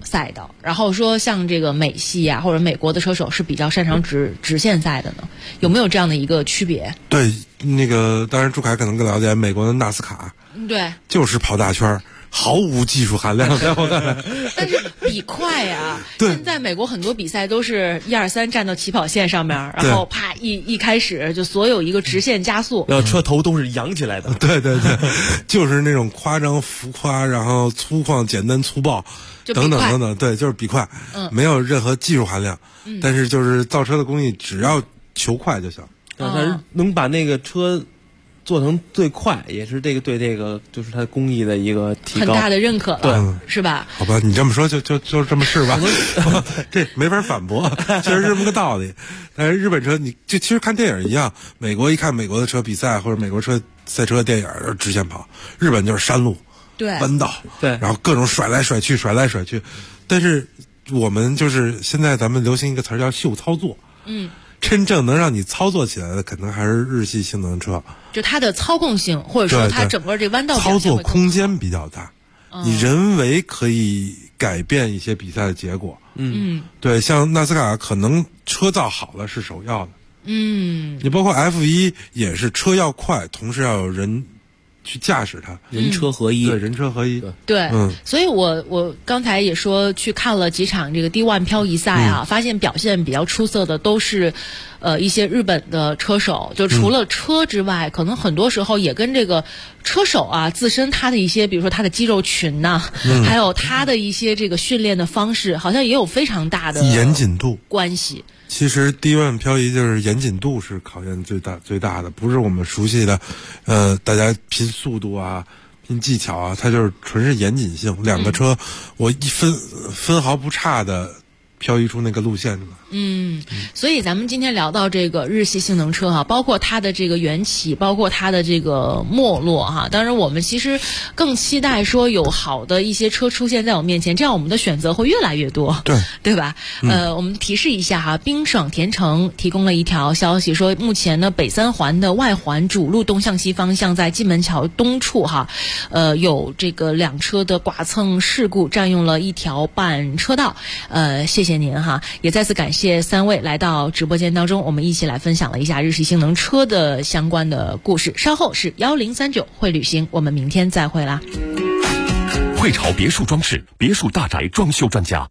F: 赛道，然后说像这个美系啊或者美国的车手是比较擅长直线赛的呢？有没有这样的一个区别？
A: 对，那个当然朱凯可能更了解，美国的纳斯卡，
F: 对，
A: 就是跑大圈，毫无技术含量，在我看来。
F: 但是比快啊！现在美国很多比赛都是1、2、3站到起跑线上面，然后啪一开始就所有一个直线加速，
C: 然后车头都是扬起来的。
A: 对，就是那种夸张浮夸，然后粗犷、简单、粗暴，等等，对，就是比快，没有任何技术含量。但是就是造车的工艺，只要求快就行。
C: 但是能把那个车做成最快，也是对这个就是它工艺的一个提高，
F: 很大的认可了，
C: 对，
F: 是吧？
A: 好吧，你这么说就这么是吧？这没法反驳，确实是这么个道理。但是日本车，你就其实看电影一样，美国一看美国的车比赛或者美国车赛车电影就是直线跑，日本就是山路、
F: 对
A: 弯道，
C: 对，
A: 然后各种甩来甩去。但是我们就是现在咱们流行一个词叫秀操作，真正能让你操作起来的，可能还是日系性能车。
F: 就它的操控性，或者说它整个这弯道
A: 操作空间比较大，你人为可以改变一些比赛的结果。对，像纳斯卡可能车造好了是首要的。你包括 F1 也是车要快，同时要有人去驾驶它，
I: 人车合一。
A: 对，人车合一。
F: 对，所以我刚才也说去看了几场这个 D1 漂移赛啊，发现表现比较出色的都是一些日本的车手，就除了车之外，可能很多时候也跟这个车手啊自身他的一些，比如说他的肌肉群呐，还有他的一些这个训练的方式，好像也有非常大的
A: 严谨度
F: 关系。
A: 其实D1漂移就是严谨度是考验最大的，不是我们熟悉的，大家拼速度啊，拼技巧啊，它就是纯是严谨性。两个车，我一分毫不差的漂移出那个路线了。
F: 所以咱们今天聊到这个日系性能车哈，包括它的这个缘起，包括它的这个没落哈。当然，我们其实更期待说有好的一些车出现在我面前，这样我们的选择会越来越多，对吧？我们提示一下哈，冰爽甜橙提供了一条消息说，目前呢北三环的外环主路东向西方向在蓟门桥东处哈，有这个两车的剐蹭事故，占用了1条半车道。谢谢您哈，也再次感谢3位来到直播间当中，我们一起来分享了一下日系性能车的相关的故事。稍后是1039会旅行，我们明天再会啦。
B: 汇潮别墅装饰，别墅大宅装修专家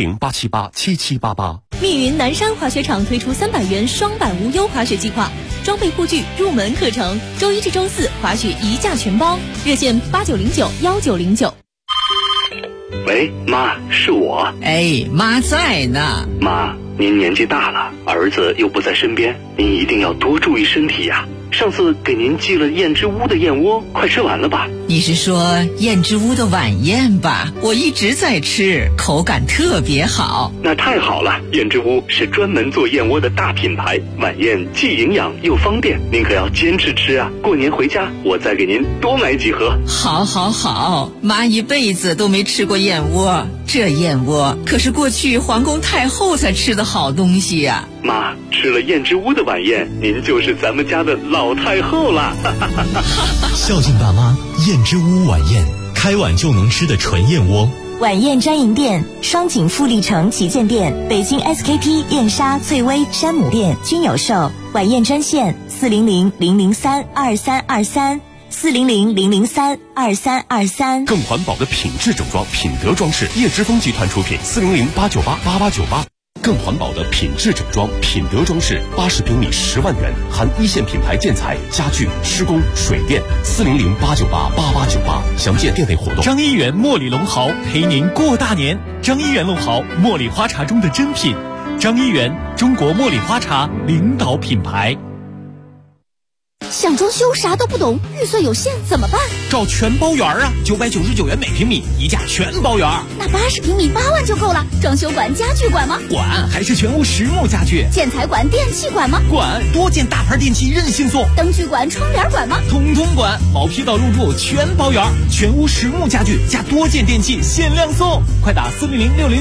B: ，400-878-7788。
P: 密云南山滑雪场推出300元双板无忧滑雪计划，装备护具、入门课程，周一至周四滑雪一价全包，热线89091909。
D: 喂，妈，是我。
G: 哎，妈在呢。
D: 妈，您年纪大了，儿子又不在身边，您一定要多注意身体呀。上次给您寄了燕之屋的燕窝，快吃完了吧？
G: 你是说燕之屋的晚宴吧？我一直在吃，口感特别好。
D: 那太好了，燕之屋是专门做燕窝的大品牌，晚宴既营养又方便，您可要坚持吃啊！过年回家我再给您多买几盒。
G: 好好好，妈一辈子都没吃过燕窝，这燕窝可是过去皇宫太后才吃的好东西呀。
D: 妈，吃了燕之屋的晚宴，您就是咱们家的老太后啦！
J: 孝敬爸妈，燕之屋晚宴，开碗就能吃的纯燕窝。
H: 晚宴专营店：双井富力城旗舰店、北京 SKP 燕莎、翠微、山姆店均有售。晚宴专线400-003-2323，400-003-2323。
B: 更环保的品质整装，品德装饰，叶之峰集团出品，400-898-8898。更环保的品质整装，品德装饰，80平米10万元，含一线品牌建材、家具、施工、水电，400-898-8898。详见店内活动。
O: 张一元茉莉龙豪陪您过大年。张一元龙豪，茉莉花茶中的珍品。张一元，中国茉莉花茶领导品牌。
P: 想装修啥都不懂，预算有限怎么办？
Q: 找全包园啊，999元每平米，一价全包园。
P: 那80平米8万就够了。装修馆、家具馆吗？
Q: 管，还是全屋实木家具。
P: 建材馆、电器馆吗？
Q: 管，多件大牌电器任性送。
P: 灯具馆、窗帘馆吗？
Q: 通通管，毛坯到入住全包园，全屋实木家具加多件电器限量送。快打400-600